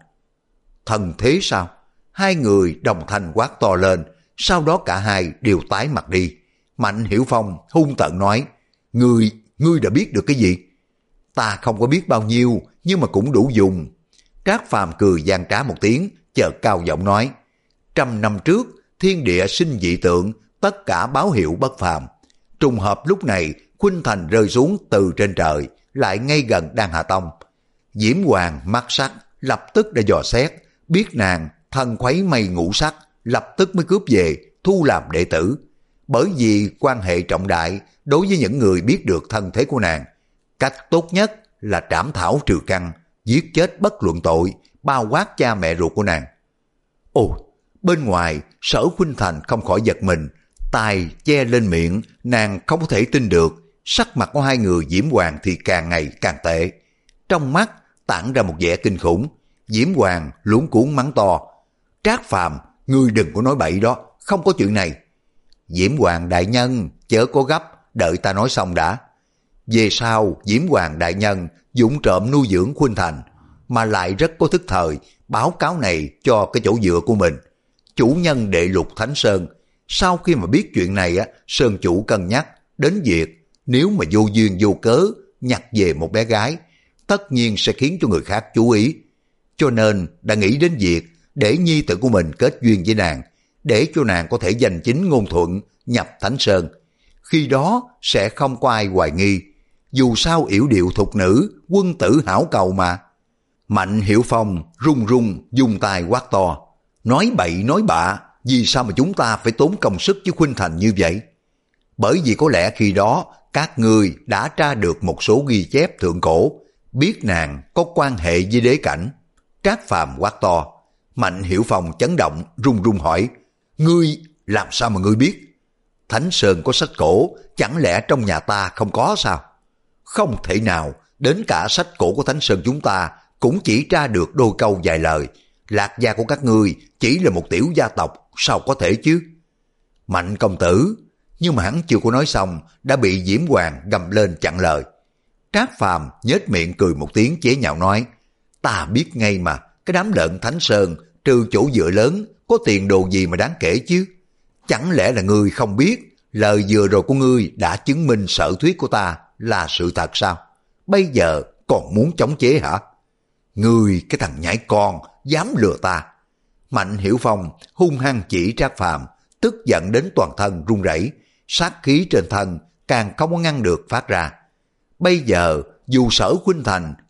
Thân thế sao? Hai người đồng thanh quát to lên, sau đó cả hai đều tái mặt đi. Mạnh Hiểu Phong hung tợn nói, Ngươi, ngươi đã biết được cái gì? Ta không có biết bao nhiêu, nhưng mà cũng đủ dùng. Trác Phàm cười gian trá một tiếng, chợt cao giọng nói, trăm năm trước, thiên địa sinh dị tượng, tất cả báo hiệu bất phàm. Trùng hợp lúc này, Khuynh Thành rơi xuống từ trên trời, lại ngay gần Đan Hà Tông. Diễm Hoàng mắt sắc, lập tức đã dò xét, biết nàng thân khuấy mây ngũ sắc, lập tức mới cướp về, thu làm đệ tử. Bởi vì quan hệ trọng đại, đối với những người biết được thân thế của nàng, cách tốt nhất là trảm thảo trừ căn, giết chết bất luận tội, bao quát cha mẹ ruột của nàng. Ồ, bên ngoài, Sở Khuynh Thành không khỏi giật mình, tai che lên miệng, nàng không có thể tin được, sắc mặt của hai người Diễm Hoàng thì càng ngày càng tệ. Trong mắt tản ra một vẻ kinh khủng. Diễm Hoàng luống cuống mắng to, Trác Phàm, ngươi đừng có nói bậy đó, không có chuyện này. Diễm Hoàng đại nhân, chớ có gấp, đợi ta nói xong đã. Về sau, Diễm Hoàng đại nhân dũng trộm nuôi dưỡng Khuynh Thành, mà lại rất có thức thời, báo cáo này cho cái chỗ dựa của mình. Chủ nhân đệ lục Thánh Sơn, sau khi mà biết chuyện này, á, Sơn chủ cân nhắc đến việc nếu mà vô duyên vô cớ nhặt về một bé gái, tất nhiên sẽ khiến cho người khác chú ý. Cho nên đã nghĩ đến việc để nhi tử của mình kết duyên với nàng, để cho nàng có thể giành chính ngôn thuận nhập Thánh Sơn. Khi đó sẽ không có ai hoài nghi, dù sao yểu điệu thục nữ, quân tử hảo cầu mà. Mạnh Hiểu Phong run run dùng tay quát to, nói bậy nói bạ, vì sao mà chúng ta phải tốn công sức với Khuynh Thành như vậy? Bởi vì có lẽ khi đó các ngươi đã tra được một số ghi chép thượng cổ, biết nàng có quan hệ với đế cảnh. Trác Phàm quát to. Mạnh Hiểu Phong chấn động run run hỏi, ngươi làm sao mà ngươi biết? Thánh Sơn có sách cổ, chẳng lẽ trong nhà ta không có sao? Không thể nào, đến cả sách cổ của Thánh Sơn chúng ta cũng chỉ tra được đôi câu vài lời. Lạc gia của các ngươi chỉ là một tiểu gia tộc, sao có thể chứ? Mạnh công tử, nhưng mà hắn chưa có nói xong đã bị Diễm Hoàng gầm lên chặn lời. Trác Phàm nhếch miệng cười một tiếng chế nhạo nói, ta biết ngay mà, cái đám lợn Thánh Sơn trừ chỗ dựa lớn có tiền đồ gì mà đáng kể chứ? Chẳng lẽ là ngươi không biết lời vừa rồi của ngươi đã chứng minh sở thuyết của ta là sự thật sao? Bây giờ còn muốn chống chế hả? Ngươi cái thằng nhãi con, dám lừa ta. Mạnh Hiểu Phong hung hăng chỉ Trác Phàm, tức giận đến toàn thân run rẩy, sát khí trên thân càng không có ngăn được phát ra. Bây giờ dù Sở Khuynh Thành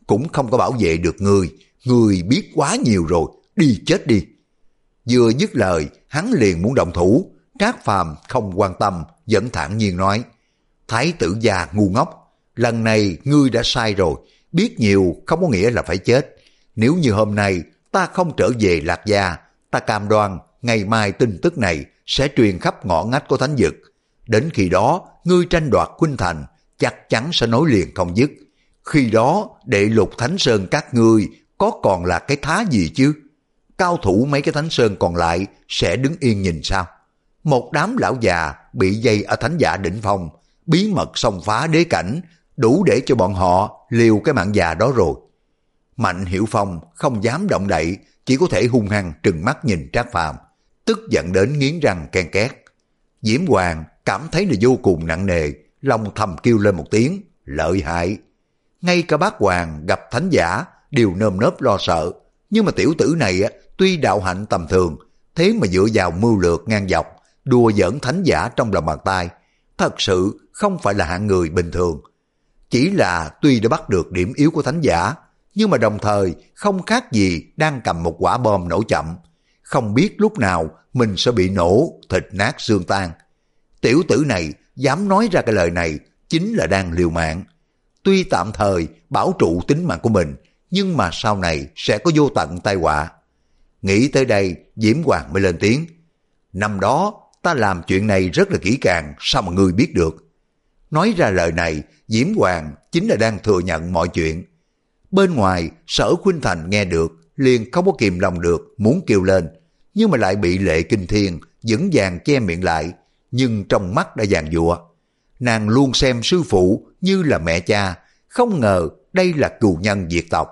cũng không có bảo vệ được ngươi, ngươi biết quá nhiều rồi, đi chết đi. Vừa dứt lời, hắn liền muốn động thủ. Trác Phàm không quan tâm, vẫn thản nhiên nói, Thái tử gia ngu ngốc, lần này ngươi đã sai rồi, biết nhiều không có nghĩa là phải chết. Nếu như hôm nay ta không trở về Lạc Gia, ta cam đoan ngày mai tin tức này sẽ truyền khắp ngõ ngách của thánh vực. Đến khi đó, ngươi tranh đoạt Khuynh Thành chắc chắn sẽ nối liền không dứt. Khi đó, đệ lục Thánh Sơn các ngươi có còn là cái thá gì chứ? Cao thủ mấy cái Thánh Sơn còn lại sẽ đứng yên nhìn sao? Một đám lão già bị dây ở thánh giả đỉnh phong, bí mật xông phá đế cảnh, đủ để cho bọn họ liều cái mạng già đó rồi. Mạnh Hiểu Phong không dám động đậy, chỉ có thể hung hăng trừng mắt nhìn Trác Phàm, tức giận đến nghiến răng ken két. Diễm Hoàng cảm thấy là vô cùng nặng nề, lòng thầm kêu lên một tiếng, lợi hại. Ngay cả bác Hoàng gặp thánh giả đều nơm nớp lo sợ, nhưng mà tiểu tử này tuy đạo hạnh tầm thường, thế mà dựa vào mưu lược ngang dọc, đùa giỡn thánh giả trong lòng bàn tay, thật sự không phải là hạng người bình thường. Chỉ là tuy đã bắt được điểm yếu của thánh giả, nhưng mà đồng thời không khác gì đang cầm một quả bom nổ chậm, không biết lúc nào mình sẽ bị nổ thịt nát xương tan. Tiểu tử này dám nói ra cái lời này chính là đang liều mạng. Tuy tạm thời bảo trụ tính mạng của mình, nhưng mà sau này sẽ có vô tận tai họa. Nghĩ tới đây, Diễm Hoàng mới lên tiếng. Năm đó ta làm chuyện này rất là kỹ càng, sao mà ngươi biết được? Nói ra lời này, Diễm Hoàng chính là đang thừa nhận mọi chuyện. Bên ngoài, Sở Khuynh Thành nghe được, liền không có kìm lòng được, muốn kêu lên, nhưng mà lại bị Lệ Kinh Thiên vững vàng che miệng lại, nhưng trong mắt đã giàn giụa. Nàng luôn xem sư phụ như là mẹ cha, không ngờ đây là cừu nhân diệt tộc.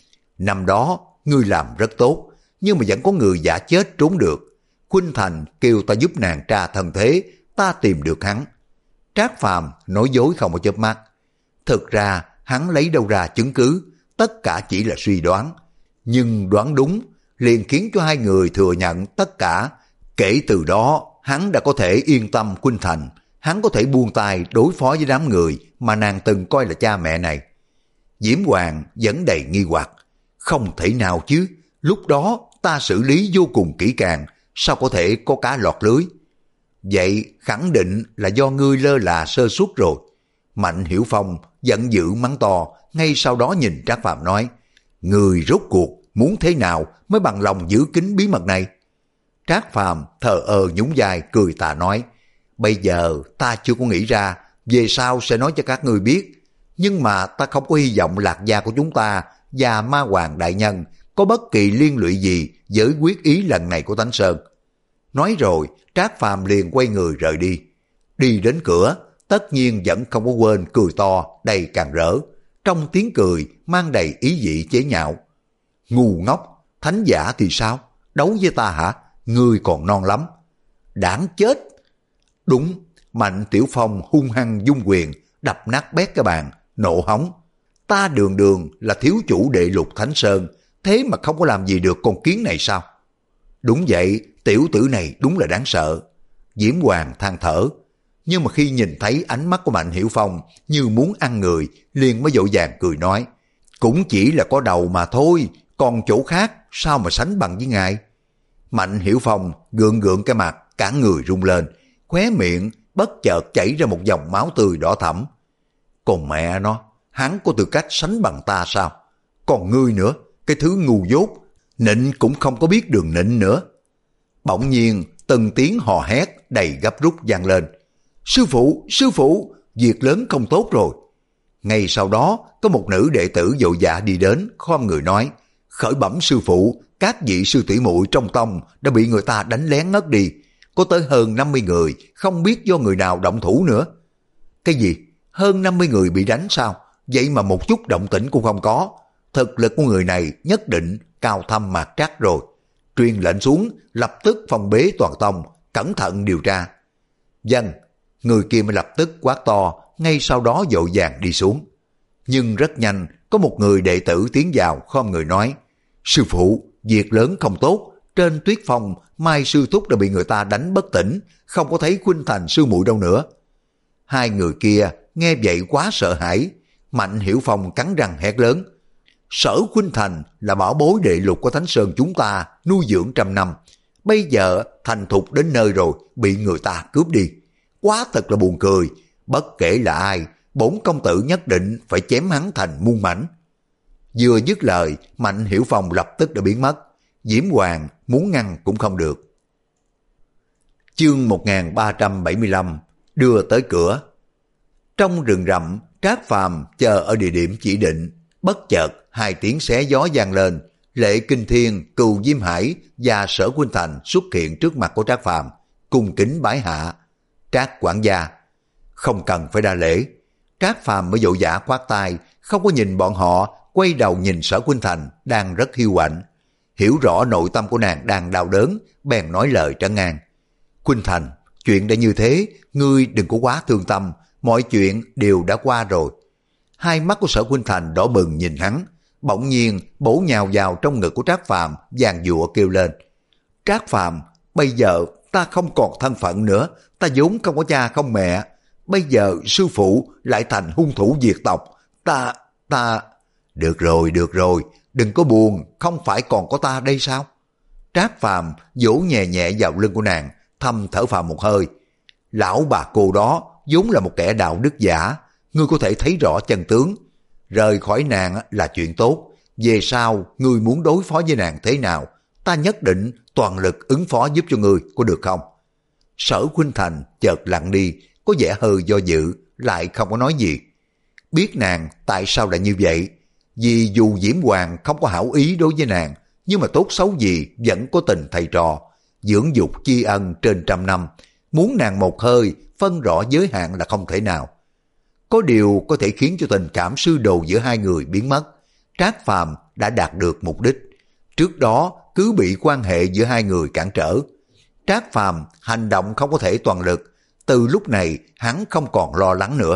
Năm đó, ngươi làm rất tốt, nhưng mà vẫn có người giả chết trốn được. Khuynh Thành kêu ta giúp nàng tra thân thế, ta tìm được hắn. Trác Phàm nói dối không có chớp mắt. Thực ra, hắn lấy đâu ra chứng cứ, tất cả chỉ là suy đoán. Nhưng đoán đúng, liền khiến cho hai người thừa nhận tất cả. Kể từ đó, hắn đã có thể yên tâm Khuynh Thành, hắn có thể buông tay đối phó với đám người mà nàng từng coi là cha mẹ này. Diễm Hoàng vẫn đầy nghi hoặc. Không thể nào chứ, lúc đó ta xử lý vô cùng kỹ càng, sao có thể có cá lọt lưới? Vậy khẳng định là do ngươi lơ là sơ suất rồi. Mạnh Hiểu Phong giận dữ mắng to, ngay sau đó nhìn Trác Phàm nói, ngươi rốt cuộc muốn thế nào mới bằng lòng giữ kín bí mật này? Trác Phàm thờ ơ nhún vai cười tà nói, bây giờ ta chưa có nghĩ ra, về sau sẽ nói cho các ngươi biết. Nhưng mà ta không có hy vọng Lạc Gia của chúng ta và Ma Hoàng Đại Nhân có bất kỳ liên lụy gì với quyết ý lần này của Thánh Sơn. Nói rồi, Trác Phàm liền quay người rời đi. Đi đến cửa, tất nhiên vẫn không có quên cười to, đầy càng rỡ. Trong tiếng cười mang đầy ý vị chế nhạo. Ngu ngốc, thánh giả thì sao? Đấu với ta hả? Ngươi còn non lắm. Đáng chết! Đúng, Mạnh Tiểu Phong hung hăng dung quyền, đập nát bét cái bàn, nộ hống. Ta đường đường là thiếu chủ đệ lục Thánh Sơn, thế mà không có làm gì được con kiến này sao? Đúng vậy, tiểu tử này đúng là đáng sợ. Diễm Hoàng than thở, nhưng mà khi nhìn thấy ánh mắt của Mạnh Hiểu Phong như muốn ăn người, liền mới vội vàng cười nói, cũng chỉ là có đầu mà thôi, còn chỗ khác sao mà sánh bằng với ngài? Mạnh Hiểu Phong gượng gượng cái mặt, cả người rung lên, khóe miệng bất chợt chảy ra một dòng máu tươi đỏ thẫm. Còn mẹ nó, hắn có tư cách sánh bằng ta sao? Còn ngươi nữa, cái thứ ngu dốt, nịnh cũng không có biết đường nịnh nữa. Bỗng nhiên, từng tiếng hò hét đầy gấp rút vang lên. Sư phụ, sư phụ, việc lớn không tốt rồi. Ngay sau đó, có một nữ đệ tử vội vã đi đến, khom người nói, khởi bẩm sư phụ, các vị sư tỷ muội trong tông đã bị người ta đánh lén ngất đi. Có tới hơn năm mươi người, không biết do người nào động thủ nữa. Cái gì? Hơn năm mươi người bị đánh sao? Vậy mà một chút động tĩnh cũng không có. Thực lực của người này nhất định cao thâm mạc trắc rồi. Truyền lệnh xuống, lập tức phòng bế toàn tông, cẩn thận điều tra. Dân, người kia mới lập tức quát to, ngay sau đó vội vàng đi xuống. Nhưng rất nhanh, có một người đệ tử tiến vào, khom người nói, sư phụ, việc lớn không tốt, trên Tuyết Phong, Mai sư thúc đã bị người ta đánh bất tỉnh, không có thấy Khuynh Thành sư muội đâu nữa. Hai người kia nghe vậy quá sợ hãi, Mạnh Hiểu Phong cắn răng hét lớn, Sở Khuynh Thành là bảo bối đệ lục của Thánh Sơn chúng ta nuôi dưỡng trăm năm. Bây giờ thành thục đến nơi rồi, bị người ta cướp đi. Quá thật là buồn cười, bất kể là ai, bổn công tử nhất định phải chém hắn thành muôn mảnh. Vừa dứt lời, Mạnh Hiểu Phong lập tức đã biến mất. Diễm Hoàng muốn ngăn cũng không được. Chương một nghìn ba trăm bảy mươi lăm đưa tới cửa. Trong rừng rậm, Trác Phàm chờ ở địa điểm chỉ định. Bất chợt hai tiếng xé gió vang lên. Lệ Kinh Thiên, Cừu Diêm Hải và Sở Khuynh Thành xuất hiện trước mặt của Trác Phàm, cung kính bái hạ. Trác quản gia, không cần phải đa lễ. Trác Phàm mới vội vã khoát tay, không có nhìn bọn họ, quay đầu nhìn Sở Khuynh Thành đang rất hiu quạnh. Hiểu rõ nội tâm của nàng đang đau đớn, bèn nói lời trấn an. Khuynh Thành, chuyện đã như thế, ngươi đừng có quá thương tâm, mọi chuyện đều đã qua rồi. Hai mắt của Sở Khuynh Thành đỏ bừng nhìn hắn, bỗng nhiên bổ nhào vào trong ngực của Trác Phàm, giàn giụa kêu lên. Trác Phàm, bây giờ ta không còn thân phận nữa, ta vốn không có cha không mẹ. Bây giờ sư phụ lại thành hung thủ diệt tộc, ta, ta... Được rồi, được rồi, đừng có buồn, không phải còn có ta đây sao? Trác Phàm vỗ nhẹ nhẹ vào lưng của nàng, thầm thở phào một hơi. Lão bà cô đó vốn là một kẻ đạo đức giả, ngươi có thể thấy rõ chân tướng. Rời khỏi nàng là chuyện tốt, về sau ngươi muốn đối phó với nàng thế nào, ta nhất định toàn lực ứng phó giúp cho ngươi, có được không? Sở Khuynh Thành chợt lặng đi, có vẻ hơi do dự, lại không có nói gì. Biết nàng tại sao lại như vậy, vì dù Diễm Hoàng không có hảo ý đối với nàng, nhưng mà tốt xấu gì vẫn có tình thầy trò, dưỡng dục tri ân trên trăm năm, muốn nàng một hơi phân rõ giới hạn là không thể nào. Có điều có thể khiến cho tình cảm sư đồ giữa hai người biến mất. Trác Phàm đã đạt được mục đích. Trước đó cứ bị quan hệ giữa hai người cản trở. Trác Phàm hành động không có thể toàn lực. Từ lúc này hắn không còn lo lắng nữa.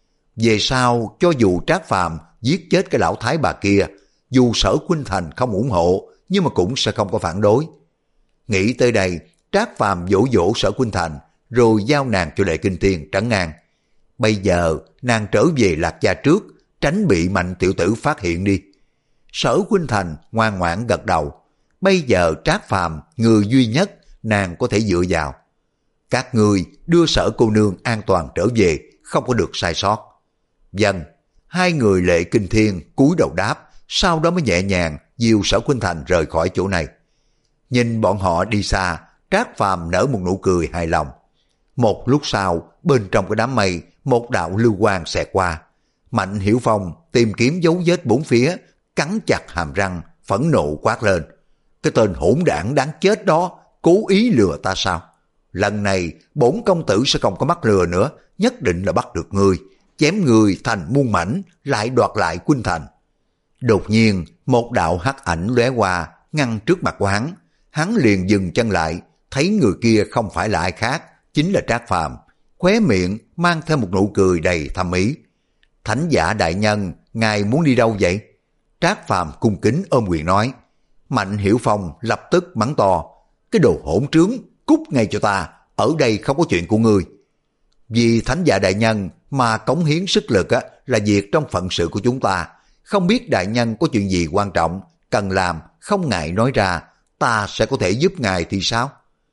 Về sau cho dù Trác Phàm giết chết cái lão thái bà kia, dù Sở Khuynh Thành không ủng hộ, nhưng mà cũng sẽ không có phản đối. Nghĩ tới đây, Trác Phàm dỗ dỗ Sở Khuynh Thành, rồi giao nàng cho Lệ Kinh Thiên trấn an. Bây giờ nàng trở về Lạc Gia trước, tránh bị Mạnh tiểu tử phát hiện đi. Sở Khuynh Thành ngoan ngoãn gật đầu. Bây giờ Trác Phàm người duy nhất nàng có thể dựa vào. Các ngươi đưa Sở cô nương an toàn trở về, không có được sai sót. Vâng. Hai người Lệ Kinh Thiên cúi đầu đáp, sau đó mới nhẹ nhàng dìu Sở Khuynh Thành rời khỏi chỗ này. Nhìn bọn họ đi xa, Trác Phàm nở một nụ cười hài lòng. Một lúc sau, bên trong cái đám mây, một đạo lưu quang xẹt qua. Mạnh Hiểu Phong tìm kiếm dấu vết bốn phía, cắn chặt hàm răng, phẫn nộ quát lên. Cái tên hỗn đảng đáng chết đó, cố ý lừa ta sao? Lần này, bổn công tử sẽ không có mắc lừa nữa, nhất định là bắt được ngươi, chém người thành muôn mảnh, lại đoạt lại Khuynh Thành. Đột nhiên, một đạo hắc ảnh lóe qua, ngăn trước mặt của hắn. Hắn liền dừng chân lại, thấy người kia không phải là ai khác, chính là Trác Phàm, khóe miệng mang theo một nụ cười đầy thâm ý. Thánh giả đại nhân, ngài muốn đi đâu vậy? Trác Phàm cung kính ôm quyền nói. Mạnh Hiểu Phong lập tức mắng to. Cái đồ hỗn trướng, cút ngay cho ta, ở đây không có chuyện của ngươi. Vì thánh giả đại nhân mà cống hiến sức lực á, là việc trong phận sự của chúng ta. Không biết đại nhân có chuyện gì quan trọng, cần làm, không ngại nói ra, ta sẽ có thể giúp ngài thì sao?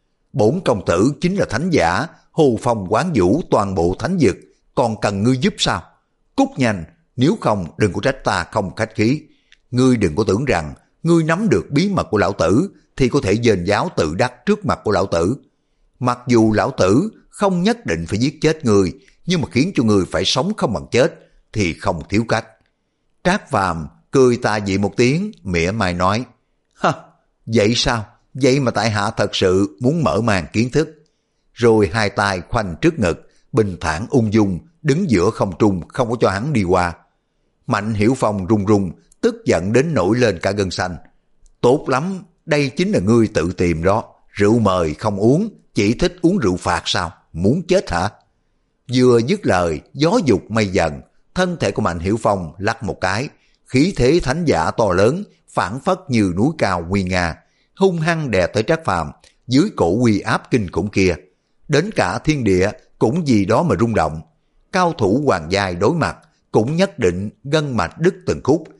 Bổn công tử chính là thánh giả, hồ phong quán vũ toàn bộ thánh vực, còn cần ngươi giúp sao? Cút nhanh, nếu không đừng có trách ta không khách khí. Ngươi đừng có tưởng rằng ngươi nắm được bí mật của lão tử thì có thể dền giáo tự đắc trước mặt của lão tử. Mặc dù lão tử không nhất định phải giết chết ngươi, nhưng mà khiến cho ngươi phải sống không bằng chết thì không thiếu cách. Trác Phàm cười tà dị một tiếng, mỉa mai nói. Ha, vậy sao? Vậy mà tại hạ thật sự muốn mở màn kiến thức. Rồi hai tay khoanh trước ngực, bình thản ung dung, đứng giữa không trung, không có cho hắn đi qua. Mạnh Hiểu Phong run run, tức giận đến nổi lên cả gân xanh. Tốt lắm, đây chính là ngươi tự tìm đó. Rượu mời không uống, chỉ thích uống rượu phạt sao? Muốn chết hả? Vừa dứt lời, gió dục mây dần, thân thể của Mạnh Hiểu Phong lắc một cái, khí thế thánh giả to lớn, phảng phất như núi cao nguy nga, hung hăng đè tới Trác Phàm, dưới cổ uy áp kinh khủng kia. Đến cả thiên địa cũng vì đó mà rung động. Cao thủ hoàng giai đối mặt, cũng nhất định gân mạch đứt từng khúc,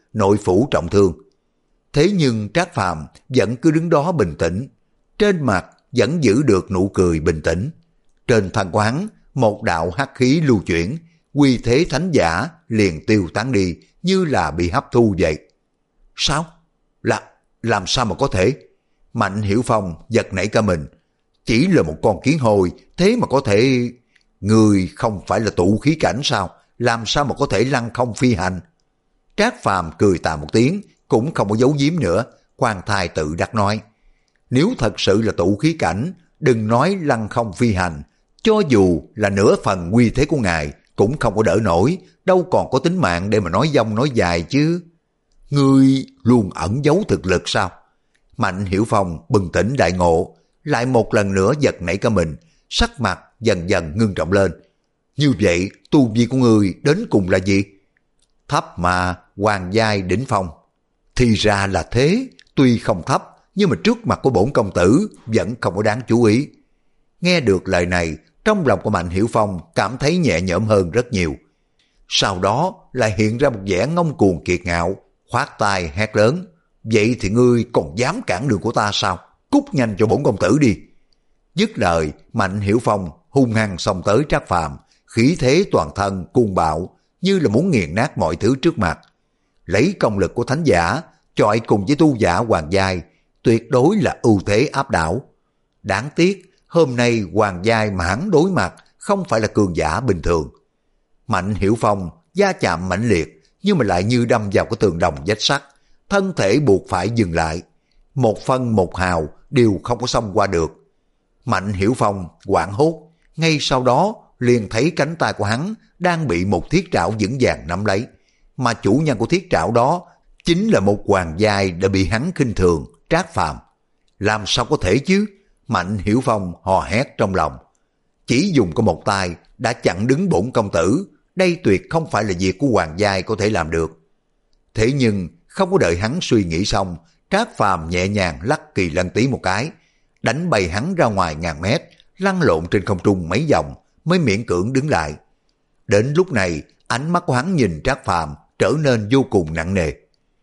nội phủ trọng thương. Thế nhưng Trác Phàm vẫn cứ đứng đó bình tĩnh, trên mặt vẫn giữ được nụ cười bình tĩnh. Trên thân của hắn, một đạo hắc khí lưu chuyển, uy thế thánh giả liền tiêu tán đi như là bị hấp thu vậy. Sao? Là, làm sao mà có thể? Mạnh Hiểu Phong giật nảy cả mình. Chỉ là một con kiến hồi, thế mà có thể... Người không phải là tụ khí cảnh sao? Làm sao mà có thể lăng không phi hành? Trác Phàm cười tà một tiếng, cũng không có giấu giếm nữa, khoan thai tự đắc nói. Nếu thật sự là tụ khí cảnh, đừng nói lăng không phi hành, cho dù là nửa phần uy thế của ngài cũng không có đỡ nổi, đâu còn có tính mạng để mà nói dông nói dài chứ. Ngươi luôn ẩn giấu thực lực sao? Mạnh Hiểu Phong bừng tỉnh đại ngộ, lại một lần nữa giật nảy cả mình, sắc mặt dần dần ngưng trọng lên. Như vậy tu vi của ngươi đến cùng là gì? Thấp mà hoàng giai đỉnh phong. Thì ra là thế, tuy không thấp nhưng mà trước mặt của bổn công tử vẫn không có đáng chú ý. Nghe được lời này, trong lòng của Mạnh Hiểu Phong cảm thấy nhẹ nhõm hơn rất nhiều. Sau đó lại hiện ra một vẻ ngông cuồng kiệt ngạo, khoát tay hét lớn. Vậy thì ngươi còn dám cản đường của ta sao? Cút nhanh cho bổn công tử đi. Dứt lời, Mạnh Hiểu Phong hung hăng xông tới Trác Phàm, khí thế toàn thân cuồng bạo, như là muốn nghiền nát mọi thứ trước mặt. Lấy công lực của thánh giả, chọi cùng với tu giả hoàng giai, tuyệt đối là ưu thế áp đảo. Đáng tiếc, hôm nay hoàng giai mà hắn đối mặt không phải là cường giả bình thường. Mạnh Hiểu Phong da chạm mãnh liệt, nhưng mà lại như đâm vào cái tường đồng vách sắt, thân thể buộc phải dừng lại. Một phân một hào đều không có xông qua được. Mạnh Hiểu Phong hoảng hốt, ngay sau đó liền thấy cánh tay của hắn đang bị một thiết trảo vững vàng nắm lấy, mà chủ nhân của thiết trảo đó chính là một hoàng giai đã bị hắn khinh thường, Trác Phàm. Làm sao có thể chứ? Mạnh Hiểu Phong hò hét trong lòng. Chỉ dùng có một tay đã chặn đứng bổn công tử, đây tuyệt không phải là việc của hoàng giai có thể làm được. Thế nhưng không có đợi hắn suy nghĩ xong, Trác Phàm nhẹ nhàng lắc kỳ lân tí một cái, đánh bay hắn ra ngoài ngàn mét, lăn lộn trên không trung mấy vòng mới miễn cưỡng đứng lại. Đến lúc này, ánh mắt của hắn nhìn Trác Phàm trở nên vô cùng nặng nề.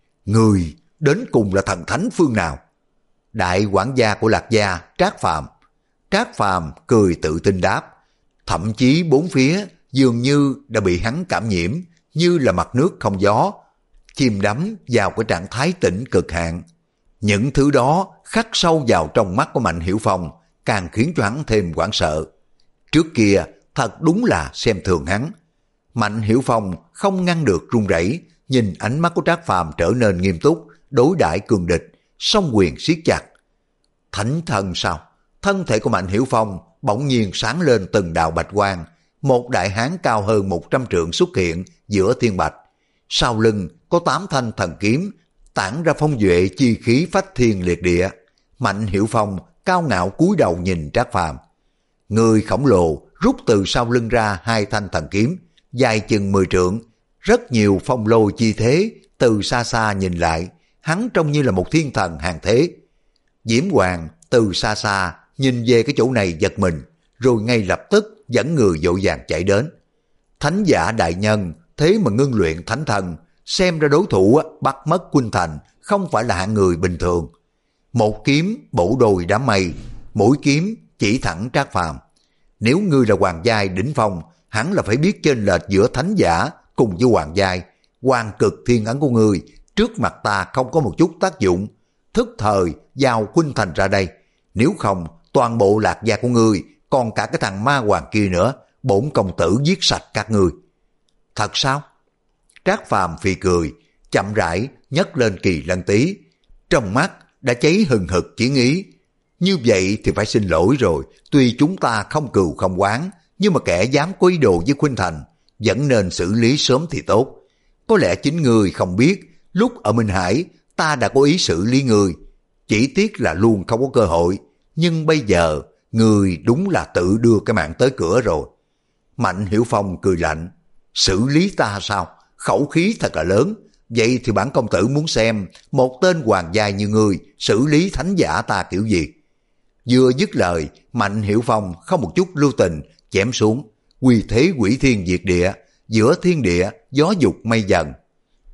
Người đến cùng là thần thánh phương nào? Đại quản gia của Lạc Gia, Trác Phàm. Trác Phàm cười tự tin đáp. Thậm chí bốn phía dường như đã bị hắn cảm nhiễm, như là mặt nước không gió, chìm đắm vào cái trạng thái tĩnh cực hạn. Những thứ đó khắc sâu vào trong mắt của Mạnh Hiểu Phong, càng khiến cho hắn thêm hoảng sợ. Trước kia thật đúng là xem thường hắn. Mạnh Hiểu Phong không ngăn được run rẩy, nhìn ánh mắt của Trác Phàm trở nên nghiêm túc, đối đãi cường địch, song quyền siết chặt. Thánh thần sao? Thân thể của Mạnh Hiểu Phong bỗng nhiên sáng lên từng đạo bạch quang, một đại hán cao hơn một trăm trượng xuất hiện giữa thiên bạch. Sau lưng có tám thanh thần kiếm, tản ra phong duệ chi khí phách thiên liệt địa. Mạnh Hiểu Phong cao ngạo cúi đầu nhìn Trác Phàm. Người khổng lồ rút từ sau lưng ra hai thanh thần kiếm, dài chừng mười trượng, rất nhiều phong lôi chi thế, từ xa xa nhìn lại, hắn trông như là một thiên thần hàng thế. Diễm Hoàng từ xa xa nhìn về cái chỗ này giật mình, rồi ngay lập tức dẫn người vội vàng chạy đến. Thánh giả đại nhân thế mà ngưng luyện thánh thần, xem ra đối thủ bắt mất Khuynh Thành không phải là hạng người bình thường. Một kiếm bổ đôi đám mây, mũi kiếm chỉ thẳng Trác Phàm. Nếu ngươi là hoàng giai đỉnh phong, hắn là phải biết chênh lệch giữa thánh giả cùng với hoàng giai. Hoàng cực thiên ấn của ngươi trước mặt ta không có một chút tác dụng, thức thời giao Khuynh Thành ra đây. Nếu không, toàn bộ Lạc Gia của ngươi, còn cả cái thằng ma hoàng kia nữa, bổn công tử giết sạch các ngươi. Thật sao? Trác Phàm phì cười, chậm rãi nhấc lên kỳ lân tí, trong mắt đã cháy hừng hực chiến ý. Như vậy thì phải xin lỗi rồi, tuy chúng ta không cừu không oán, nhưng mà kẻ dám quấy đồ với Khuynh Thành vẫn nên xử lý sớm thì tốt. Có lẽ chính người không biết, lúc ở Minh Hải ta đã có ý xử lý người, chỉ tiếc là luôn không có cơ hội. Nhưng bây giờ người đúng là tự đưa cái mạng tới cửa rồi. Mạnh Hiểu Phong cười lạnh. Xử lý ta sao? Khẩu khí thật là lớn. Vậy thì bản công tử muốn xem một tên hoàng giai như ngươi xử lý thánh giả ta kiểu gì. Vừa dứt lời, Mạnh Hiểu Phong không một chút lưu tình chém xuống, uy thế quỷ thiên diệt địa, giữa thiên địa gió dục mây dần.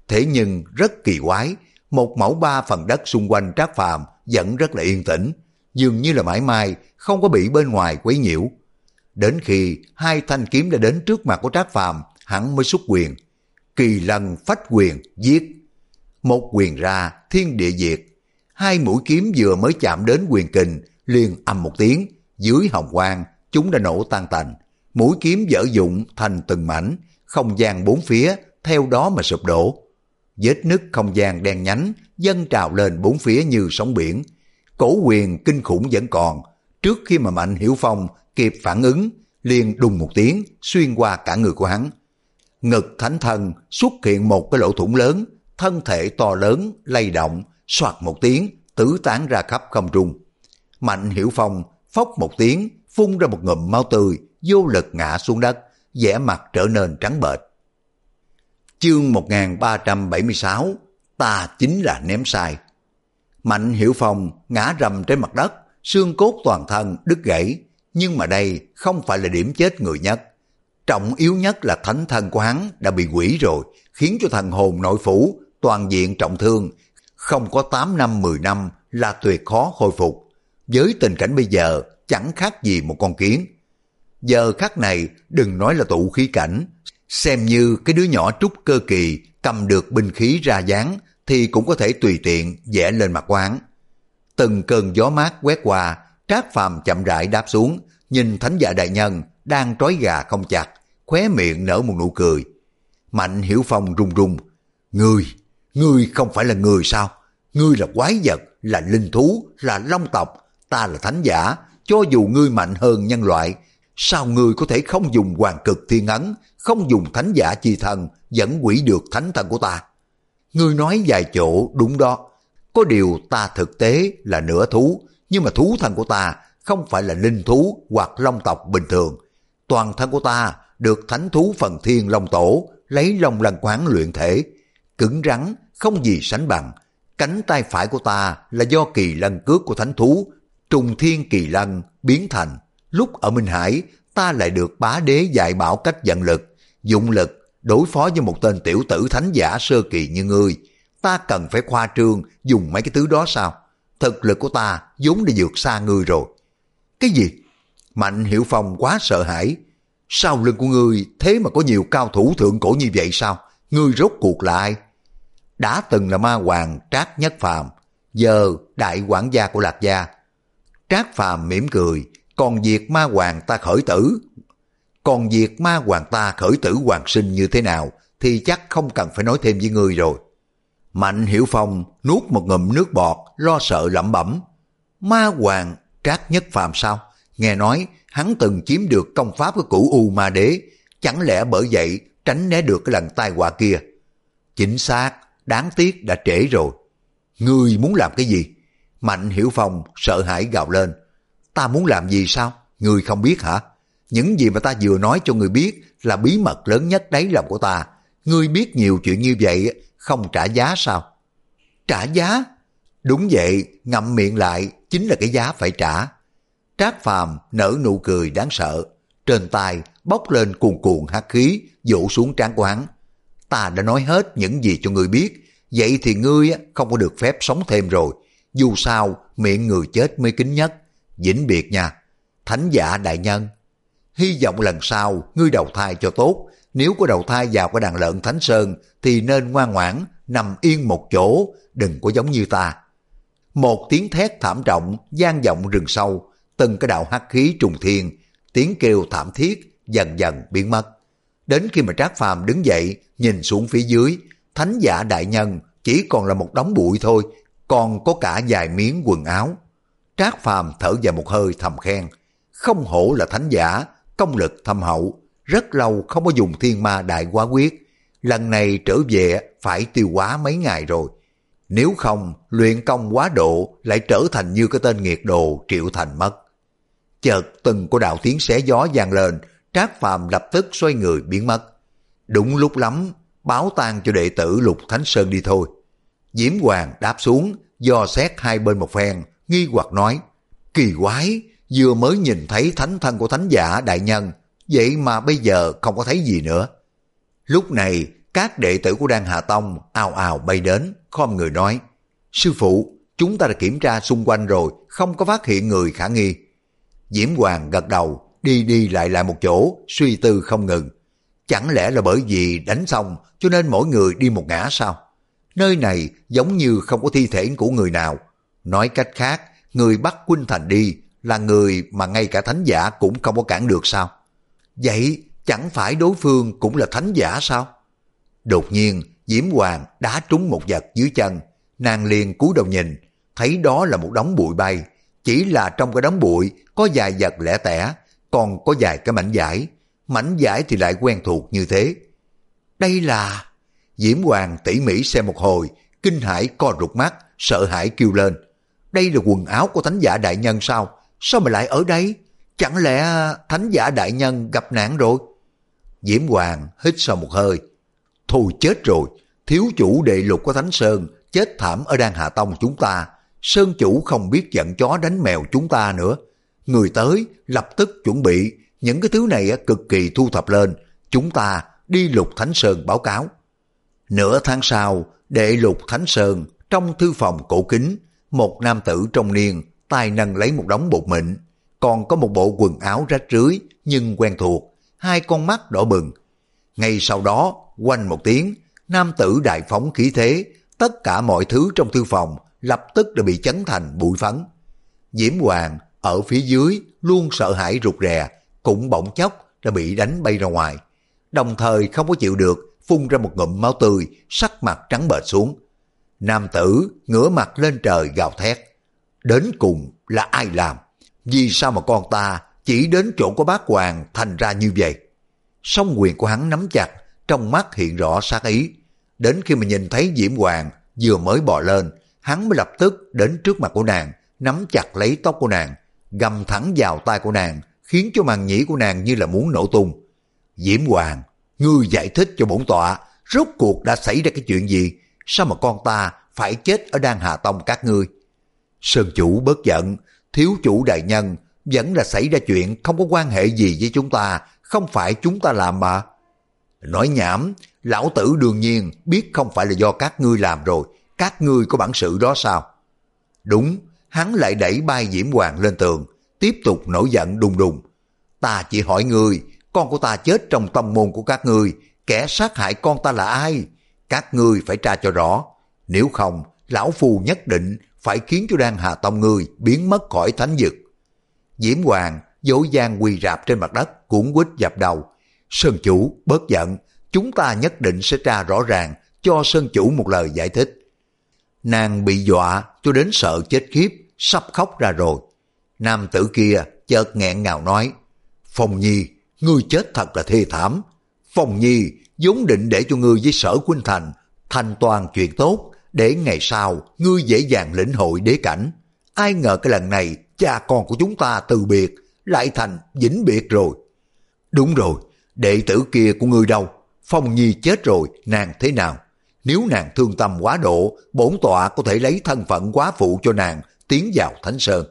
Thế nhưng rất kỳ quái, một mẫu ba phần đất xung quanh Trác Phàm vẫn rất là yên tĩnh, dường như là mãi mãi không có bị bên ngoài quấy nhiễu. Đến khi hai thanh kiếm đã đến trước mặt của Trác Phàm, hắn mới xuất quyền. Kỳ lân phách quyền giết. Một quyền ra, thiên địa diệt. Hai mũi kiếm vừa mới chạm đến quyền kình, liền ầm một tiếng, dưới hồng quang chúng đã nổ tan tành. Mũi kiếm vỡ vụn thành từng mảnh, không gian bốn phía theo đó mà sụp đổ. Vết nứt không gian đen nhánh dâng trào lên bốn phía như sóng biển. Cổ quyền kinh khủng vẫn còn. Trước khi mà Mạnh Hiểu Phong kịp phản ứng, liền đùng một tiếng xuyên qua cả người của hắn. Ngực thánh thần xuất hiện một cái lỗ thủng lớn, thân thể to lớn lay động, soạt một tiếng tứ tán ra khắp không trung. Mạnh Hiểu Phong phốc một tiếng phun ra một ngụm máu tươi, vô lực ngã xuống đất, vẻ mặt trở nên trắng bệch. Chương một nghìn ba trăm bảy mươi sáu, ta chính là ném sai. Mạnh Hiểu Phong ngã rầm trên mặt đất, xương cốt toàn thân đứt gãy, nhưng mà đây không phải là điểm chết người nhất. Trọng yếu nhất là thánh thân của hắn đã bị hủy rồi, khiến cho thần hồn nội phủ toàn diện trọng thương, không có tám năm mười năm là tuyệt khó khôi phục. Với tình cảnh bây giờ chẳng khác gì một con kiến. Giờ khắc này đừng nói là tụ khí cảnh, xem như cái đứa nhỏ trúc cơ kỳ cầm được binh khí ra dáng thì cũng có thể tùy tiện vẽ lên mặt quán. Từng cơn gió mát quét qua, Trác Phàm chậm rãi đáp xuống, nhìn thánh giả đại nhân đang trói gà không chặt, khóe miệng nở một nụ cười. Mạnh Hiểu Phong run run. Ngươi, ngươi không phải là người sao? Ngươi là quái vật, là linh thú, là long tộc, ta là thánh giả, cho dù ngươi mạnh hơn nhân loại, sao ngươi có thể không dùng hoàng cực thiên ấn, không dùng thánh giả chi thần vẫn hủy được thánh thần của ta? Ngươi nói vài chỗ đúng đó, có điều ta thực tế là nửa thú, nhưng mà thú thân của ta không phải là linh thú hoặc long tộc bình thường. Toàn thân của ta được thánh thú phần thiên long tổ lấy long lân quán luyện thể, cứng rắn không gì sánh bằng. Cánh tay phải của ta là do kỳ lân cước của thánh thú trùng thiên kỳ lân biến thành. Lúc ở Minh Hải, ta lại được bá đế dạy bảo cách vận lực, dụng lực đối phó với một tên tiểu tử thánh giả sơ kỳ như ngươi. Ta cần phải khoa trương dùng mấy cái thứ đó sao? Thực lực của ta vốn đã vượt xa ngươi rồi. Cái gì? Mạnh Hiểu Phong quá sợ hãi. Sau lưng của ngươi thế mà có nhiều cao thủ thượng cổ như vậy sao? Ngươi rốt cuộc là ai? Đã từng là ma hoàng Trác Nhất Phàm, giờ đại quản gia của Lạc Gia. Trác Phàm mỉm cười. Còn việc ma hoàng ta khởi tử, còn việc ma hoàng ta khởi tử hoàng sinh như thế nào thì chắc không cần phải nói thêm với ngươi rồi. Mạnh Hiểu Phong nuốt một ngụm nước bọt, lo sợ lẩm bẩm. Ma hoàng Trác Nhất Phàm sao? Nghe nói hắn từng chiếm được công pháp của cửu U Ma Đế, chẳng lẽ bởi vậy tránh né được cái lần tai họa kia? Chính xác, đáng tiếc đã trễ rồi. Ngươi muốn làm cái gì? Mạnh Hiểu Phong sợ hãi gào lên. Ta muốn làm gì sao? Ngươi không biết hả? Những gì mà ta vừa nói cho ngươi biết là bí mật lớn nhất đáy lòng của ta. Ngươi biết nhiều chuyện như vậy không trả giá sao? Trả giá? Đúng vậy, ngậm miệng lại chính là cái giá phải trả. Trác Phàm nở nụ cười đáng sợ, trên tay bốc lên cuồn cuộn hắc khí vỗ xuống trán của hắn. Ta đã nói hết những gì cho ngươi biết, vậy thì ngươi không có được phép sống thêm rồi. Dù sao miệng người chết mới kín nhất. Vĩnh biệt nha, thánh giả đại nhân. Hy vọng lần sau ngươi đầu thai cho tốt. Nếu có đầu thai vào cái đàn lợn Thánh Sơn thì nên ngoan ngoãn nằm yên một chỗ, đừng có giống như ta. Một tiếng thét thảm trọng vang vọng rừng sâu, từng cái đạo hắc khí trùng thiên, tiếng kêu thảm thiết dần dần biến mất. Đến khi mà Trác Phàm đứng dậy nhìn xuống phía dưới, thánh giả đại nhân chỉ còn là một đống bụi thôi, còn có cả vài miếng quần áo. Trác Phàm thở dài một hơi thầm khen, không hổ là thánh giả, công lực thâm hậu, rất lâu không có dùng thiên ma đại hóa quyết, lần này trở về phải tiêu hóa mấy ngày rồi. Nếu không, luyện công quá độ lại trở thành như cái tên nghiệt đồ Triệu Thành mất. Chợt từng có đạo tiếng xé gió vang lên, Trác Phàm lập tức xoay người biến mất. Đúng lúc lắm, báo tang cho đệ tử Lục Thánh Sơn đi thôi. Diễm Hoàng đáp xuống, dò xét hai bên một phen, nghi hoặc nói, kỳ quái, vừa mới nhìn thấy thánh thân của thánh giả đại nhân, vậy mà bây giờ không có thấy gì nữa. Lúc này, Các đệ tử của Đan Hà Tông ào ào bay đến, khom người nói, sư phụ, chúng ta đã kiểm tra xung quanh rồi, không có phát hiện người khả nghi. Diễm Hoàng gật đầu, đi đi lại lại một chỗ, suy tư không ngừng. Chẳng lẽ là bởi vì đánh xong cho nên mỗi người đi một ngã sao? Nơi này giống như không có thi thể của người nào. Nói cách khác, người bắt Khuynh Thành đi là người mà ngay cả thánh giả cũng không có cản được sao? Vậy chẳng phải đối phương cũng là thánh giả sao? Đột nhiên, Diễm Hoàng đá trúng một vật dưới chân. Nàng liền cúi đầu nhìn, thấy đó là một đống bụi bay. Chỉ là trong cái đống bụi có vài vật lẻ tẻ, còn có vài cái mảnh vải. Mảnh vải thì lại quen thuộc như thế. Đây là... Diễm Hoàng tỉ mỉ xem một hồi, kinh hãi co rụt mắt, sợ hãi kêu lên. Đây là quần áo của thánh giả đại nhân sao? Sao mà lại ở đây? Chẳng lẽ thánh giả đại nhân gặp nạn rồi? Diễm Hoàng hít sâu một hơi. Thôi chết rồi, thiếu chủ đệ lục của Thánh Sơn chết thảm ở Đan Hà Tông chúng ta. Sơn chủ không biết giận chó đánh mèo chúng ta nữa. Người tới lập tức chuẩn bị những cái thứ này cực kỳ thu thập lên. Chúng ta đi lục Thánh Sơn báo cáo. Nửa tháng sau, đệ lục Thánh Sơn trong thư phòng cổ kính, một nam tử trong niên tay nâng lấy một đống bột mịn, còn có một bộ quần áo rách rưới nhưng quen thuộc, hai con mắt đỏ bừng. Ngay sau đó, quanh một tiếng, nam tử đại phóng khí thế, tất cả mọi thứ trong thư phòng lập tức đã bị chấn thành bụi phấn. Diễm Hoàng ở phía dưới luôn sợ hãi rụt rè, cũng bỗng chốc đã bị đánh bay ra ngoài, đồng thời không có chịu được, phun ra một ngụm máu tươi, sắc mặt trắng bệch xuống. Nam tử ngửa mặt lên trời gào thét. Đến cùng là ai làm? Vì sao mà con ta chỉ đến chỗ của bác Hoàng thành ra như vậy? Song quyền của hắn nắm chặt, trong mắt hiện rõ sát ý. Đến khi mà nhìn thấy Diễm Hoàng vừa mới bò lên, hắn mới lập tức đến trước mặt của nàng, nắm chặt lấy tóc của nàng, gầm thẳng vào tai của nàng, khiến cho màng nhĩ của nàng như là muốn nổ tung. Diễm Hoàng, ngươi giải thích cho bổn tọa, rốt cuộc đã xảy ra cái chuyện gì? Sao mà con ta phải chết ở Đan Hà Tông các ngươi? Sơn chủ bớt giận, thiếu chủ đại nhân, vẫn là xảy ra chuyện không có quan hệ gì với chúng ta, không phải chúng ta làm mà. Nói nhảm, lão tử đương nhiên biết không phải là do các ngươi làm rồi, các ngươi có bản sự đó sao? Đúng, hắn lại đẩy bay Diễm Hoàng lên tường, tiếp tục nổi giận đùng đùng. Ta chỉ hỏi ngươi, con của ta chết trong tông môn của các ngươi, kẻ sát hại con ta là ai? Các ngươi phải tra cho rõ, nếu không, lão phu nhất định phải khiến cho Đan Hà Tông ngươi biến mất khỏi thánh vực. Diễm Hoàng dỗ dàng quỳ rạp trên mặt đất, cuốn quýt dập đầu. Sơn chủ bớt giận, chúng ta nhất định sẽ tra rõ ràng, cho Sơn chủ một lời giải thích. Nàng bị dọa cho đến sợ chết khiếp, sắp khóc ra rồi. Nam tử kia chợt nghẹn ngào nói, Phong Nhi, ngươi chết thật là thê thảm. Phong Nhi vốn định để cho ngươi với Sở Khuynh Thành thành toàn chuyện tốt, để ngày sau ngươi dễ dàng lĩnh hội đế cảnh. Ai ngờ cái lần này cha con của chúng ta từ biệt, lại thành vĩnh biệt rồi. Đúng rồi, đệ tử kia của ngươi đâu? Phong Nhi chết rồi, nàng thế nào? Nếu nàng thương tâm quá độ, bổn tọa có thể lấy thân phận quá phụ cho nàng tiến vào Thánh Sơn.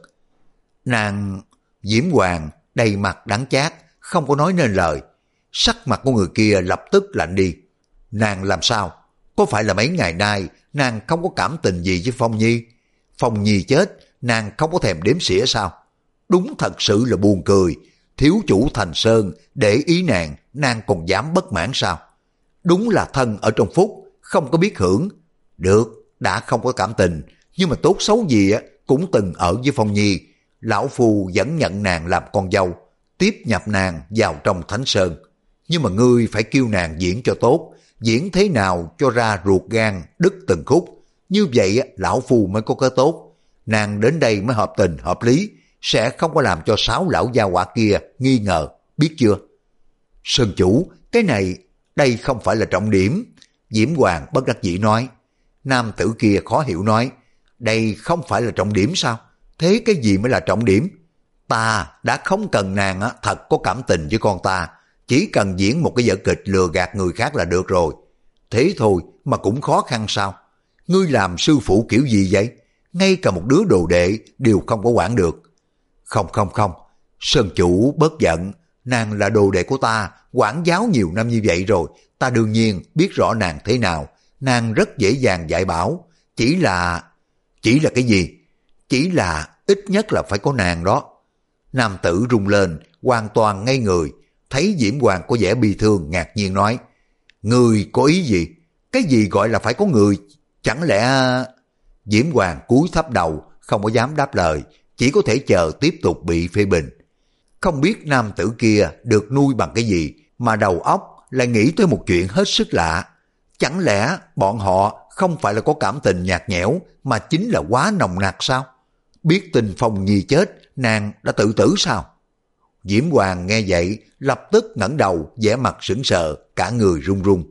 Nàng... Diễm Hoàng đầy mặt đắng chát, không có nói nên lời. Sắc mặt của người kia lập tức lạnh đi. Nàng làm sao? Có phải là mấy ngày nay nàng không có cảm tình gì với Phong Nhi? Phong Nhi chết, nàng không có thèm đếm xỉa sao? Đúng thật sự là buồn cười. Thiếu chủ Thành Sơn để ý nàng, nàng còn dám bất mãn sao? Đúng là thân ở trong phúc, không có biết hưởng. Được, đã không có cảm tình, nhưng mà tốt xấu gì á cũng từng ở với Phong Nhi. Lão phu vẫn nhận nàng làm con dâu, tiếp nhập nàng vào trong Thánh Sơn. Nhưng mà ngươi phải kêu nàng diễn cho tốt, diễn thế nào cho ra ruột gan đứt từng khúc. Như vậy lão phu mới có cái tốt. Nàng đến đây mới hợp tình hợp lý, sẽ không có làm cho sáu lão gia hỏa kia nghi ngờ, biết chưa? Sơn chủ, cái này, đây không phải là trọng điểm. Diễm Hoàng bất đắc dĩ nói. Nam tử kia khó hiểu nói, đây không phải là trọng điểm sao? Thế cái gì mới là trọng điểm? Ta đã không cần nàng á, thật có cảm tình với con ta, chỉ cần diễn một cái vở kịch lừa gạt người khác là được rồi. Thế thôi mà cũng khó khăn sao? Ngươi làm sư phụ kiểu gì vậy? Ngay cả một đứa đồ đệ đều không có quản được. Không không không, Sơn chủ bớt giận, nàng là đồ đệ của ta, quản giáo nhiều năm như vậy rồi, ta đương nhiên biết rõ nàng thế nào, nàng rất dễ dàng dạy bảo, chỉ là... Chỉ là cái gì? Chỉ là ít nhất là phải có nàng đó. Nam tử rung lên, hoàn toàn ngây người, thấy Diễm Hoàng có vẻ bi thương, ngạc nhiên nói, người có ý gì? Cái gì gọi là phải có người? Chẳng lẽ... Diễm Hoàng cúi thấp đầu, không có dám đáp lời, chỉ có thể chờ tiếp tục bị phê bình. Không biết nam tử kia được nuôi bằng cái gì mà đầu óc lại nghĩ tới một chuyện hết sức lạ. Chẳng lẽ bọn họ không phải là có cảm tình nhạt nhẽo mà chính là quá nồng nặc sao? Biết tình Phong Nhi chết, nàng đã tự tử sao? Diễm Hoàng nghe vậy lập tức ngẩng đầu, vẻ mặt sững sờ, cả người run run.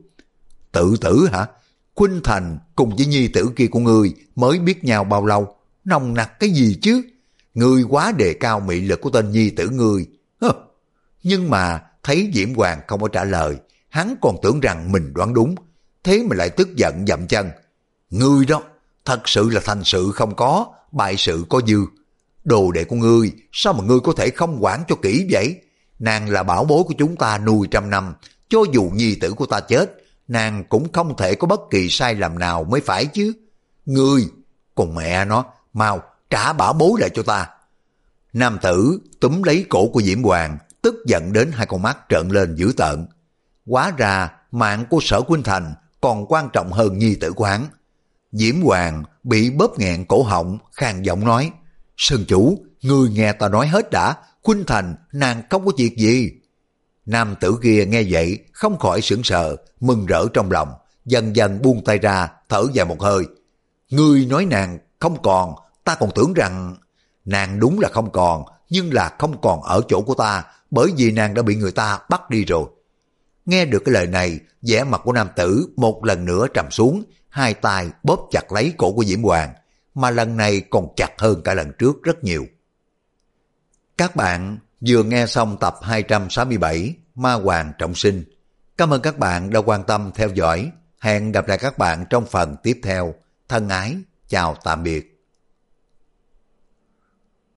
Tự tử hả? Khuynh Thành cùng với nhi tử kia của ngươi mới biết nhau bao lâu? Nồng nặc cái gì chứ? Ngươi quá đề cao mị lực của tên nhi tử ngươi. Hơ. Nhưng mà thấy Diễm Hoàng không có trả lời, hắn còn tưởng rằng mình đoán đúng, thế mà lại tức giận dậm chân. Ngươi đó, thật sự là thành sự không có, bại sự có dư. Đồ đệ của ngươi, sao mà ngươi có thể không quản cho kỹ vậy? Nàng là bảo bối của chúng ta nuôi trăm năm, cho dù nhi tử của ta chết, nàng cũng không thể có bất kỳ sai lầm nào mới phải chứ. Ngươi, còn mẹ nó, mau trả bảo bối lại cho ta. Nam tử túm lấy cổ của Diễm Hoàng, tức giận đến hai con mắt trợn lên dữ tợn. Hóa ra mạng của Sở Khuynh Thành còn quan trọng hơn nhi tử của hắn. Diễm Hoàng bị bóp nghẹn cổ họng, khàn giọng nói, Sơn chủ, ngươi nghe ta nói hết đã, Khuynh Thành nàng không có việc gì. Nam tử kia nghe vậy không khỏi sững sờ, mừng rỡ trong lòng, dần dần buông tay ra, thở dài một hơi. Ngươi nói nàng không còn, ta còn tưởng rằng... Nàng đúng là không còn, nhưng là không còn ở chỗ của ta, bởi vì nàng đã bị người ta bắt đi rồi. Nghe được cái lời này, vẻ mặt của nam tử một lần nữa trầm xuống, hai tay bóp chặt lấy cổ của Diễm Hoàng, mà lần này còn chặt hơn cả lần trước rất nhiều. Các bạn vừa nghe xong tập hai trăm sáu mươi bảy Ma Hoàng Trọng Sinh. Cảm ơn các bạn đã quan tâm theo dõi. Hẹn gặp lại các bạn trong phần tiếp theo. Thân ái, chào tạm biệt.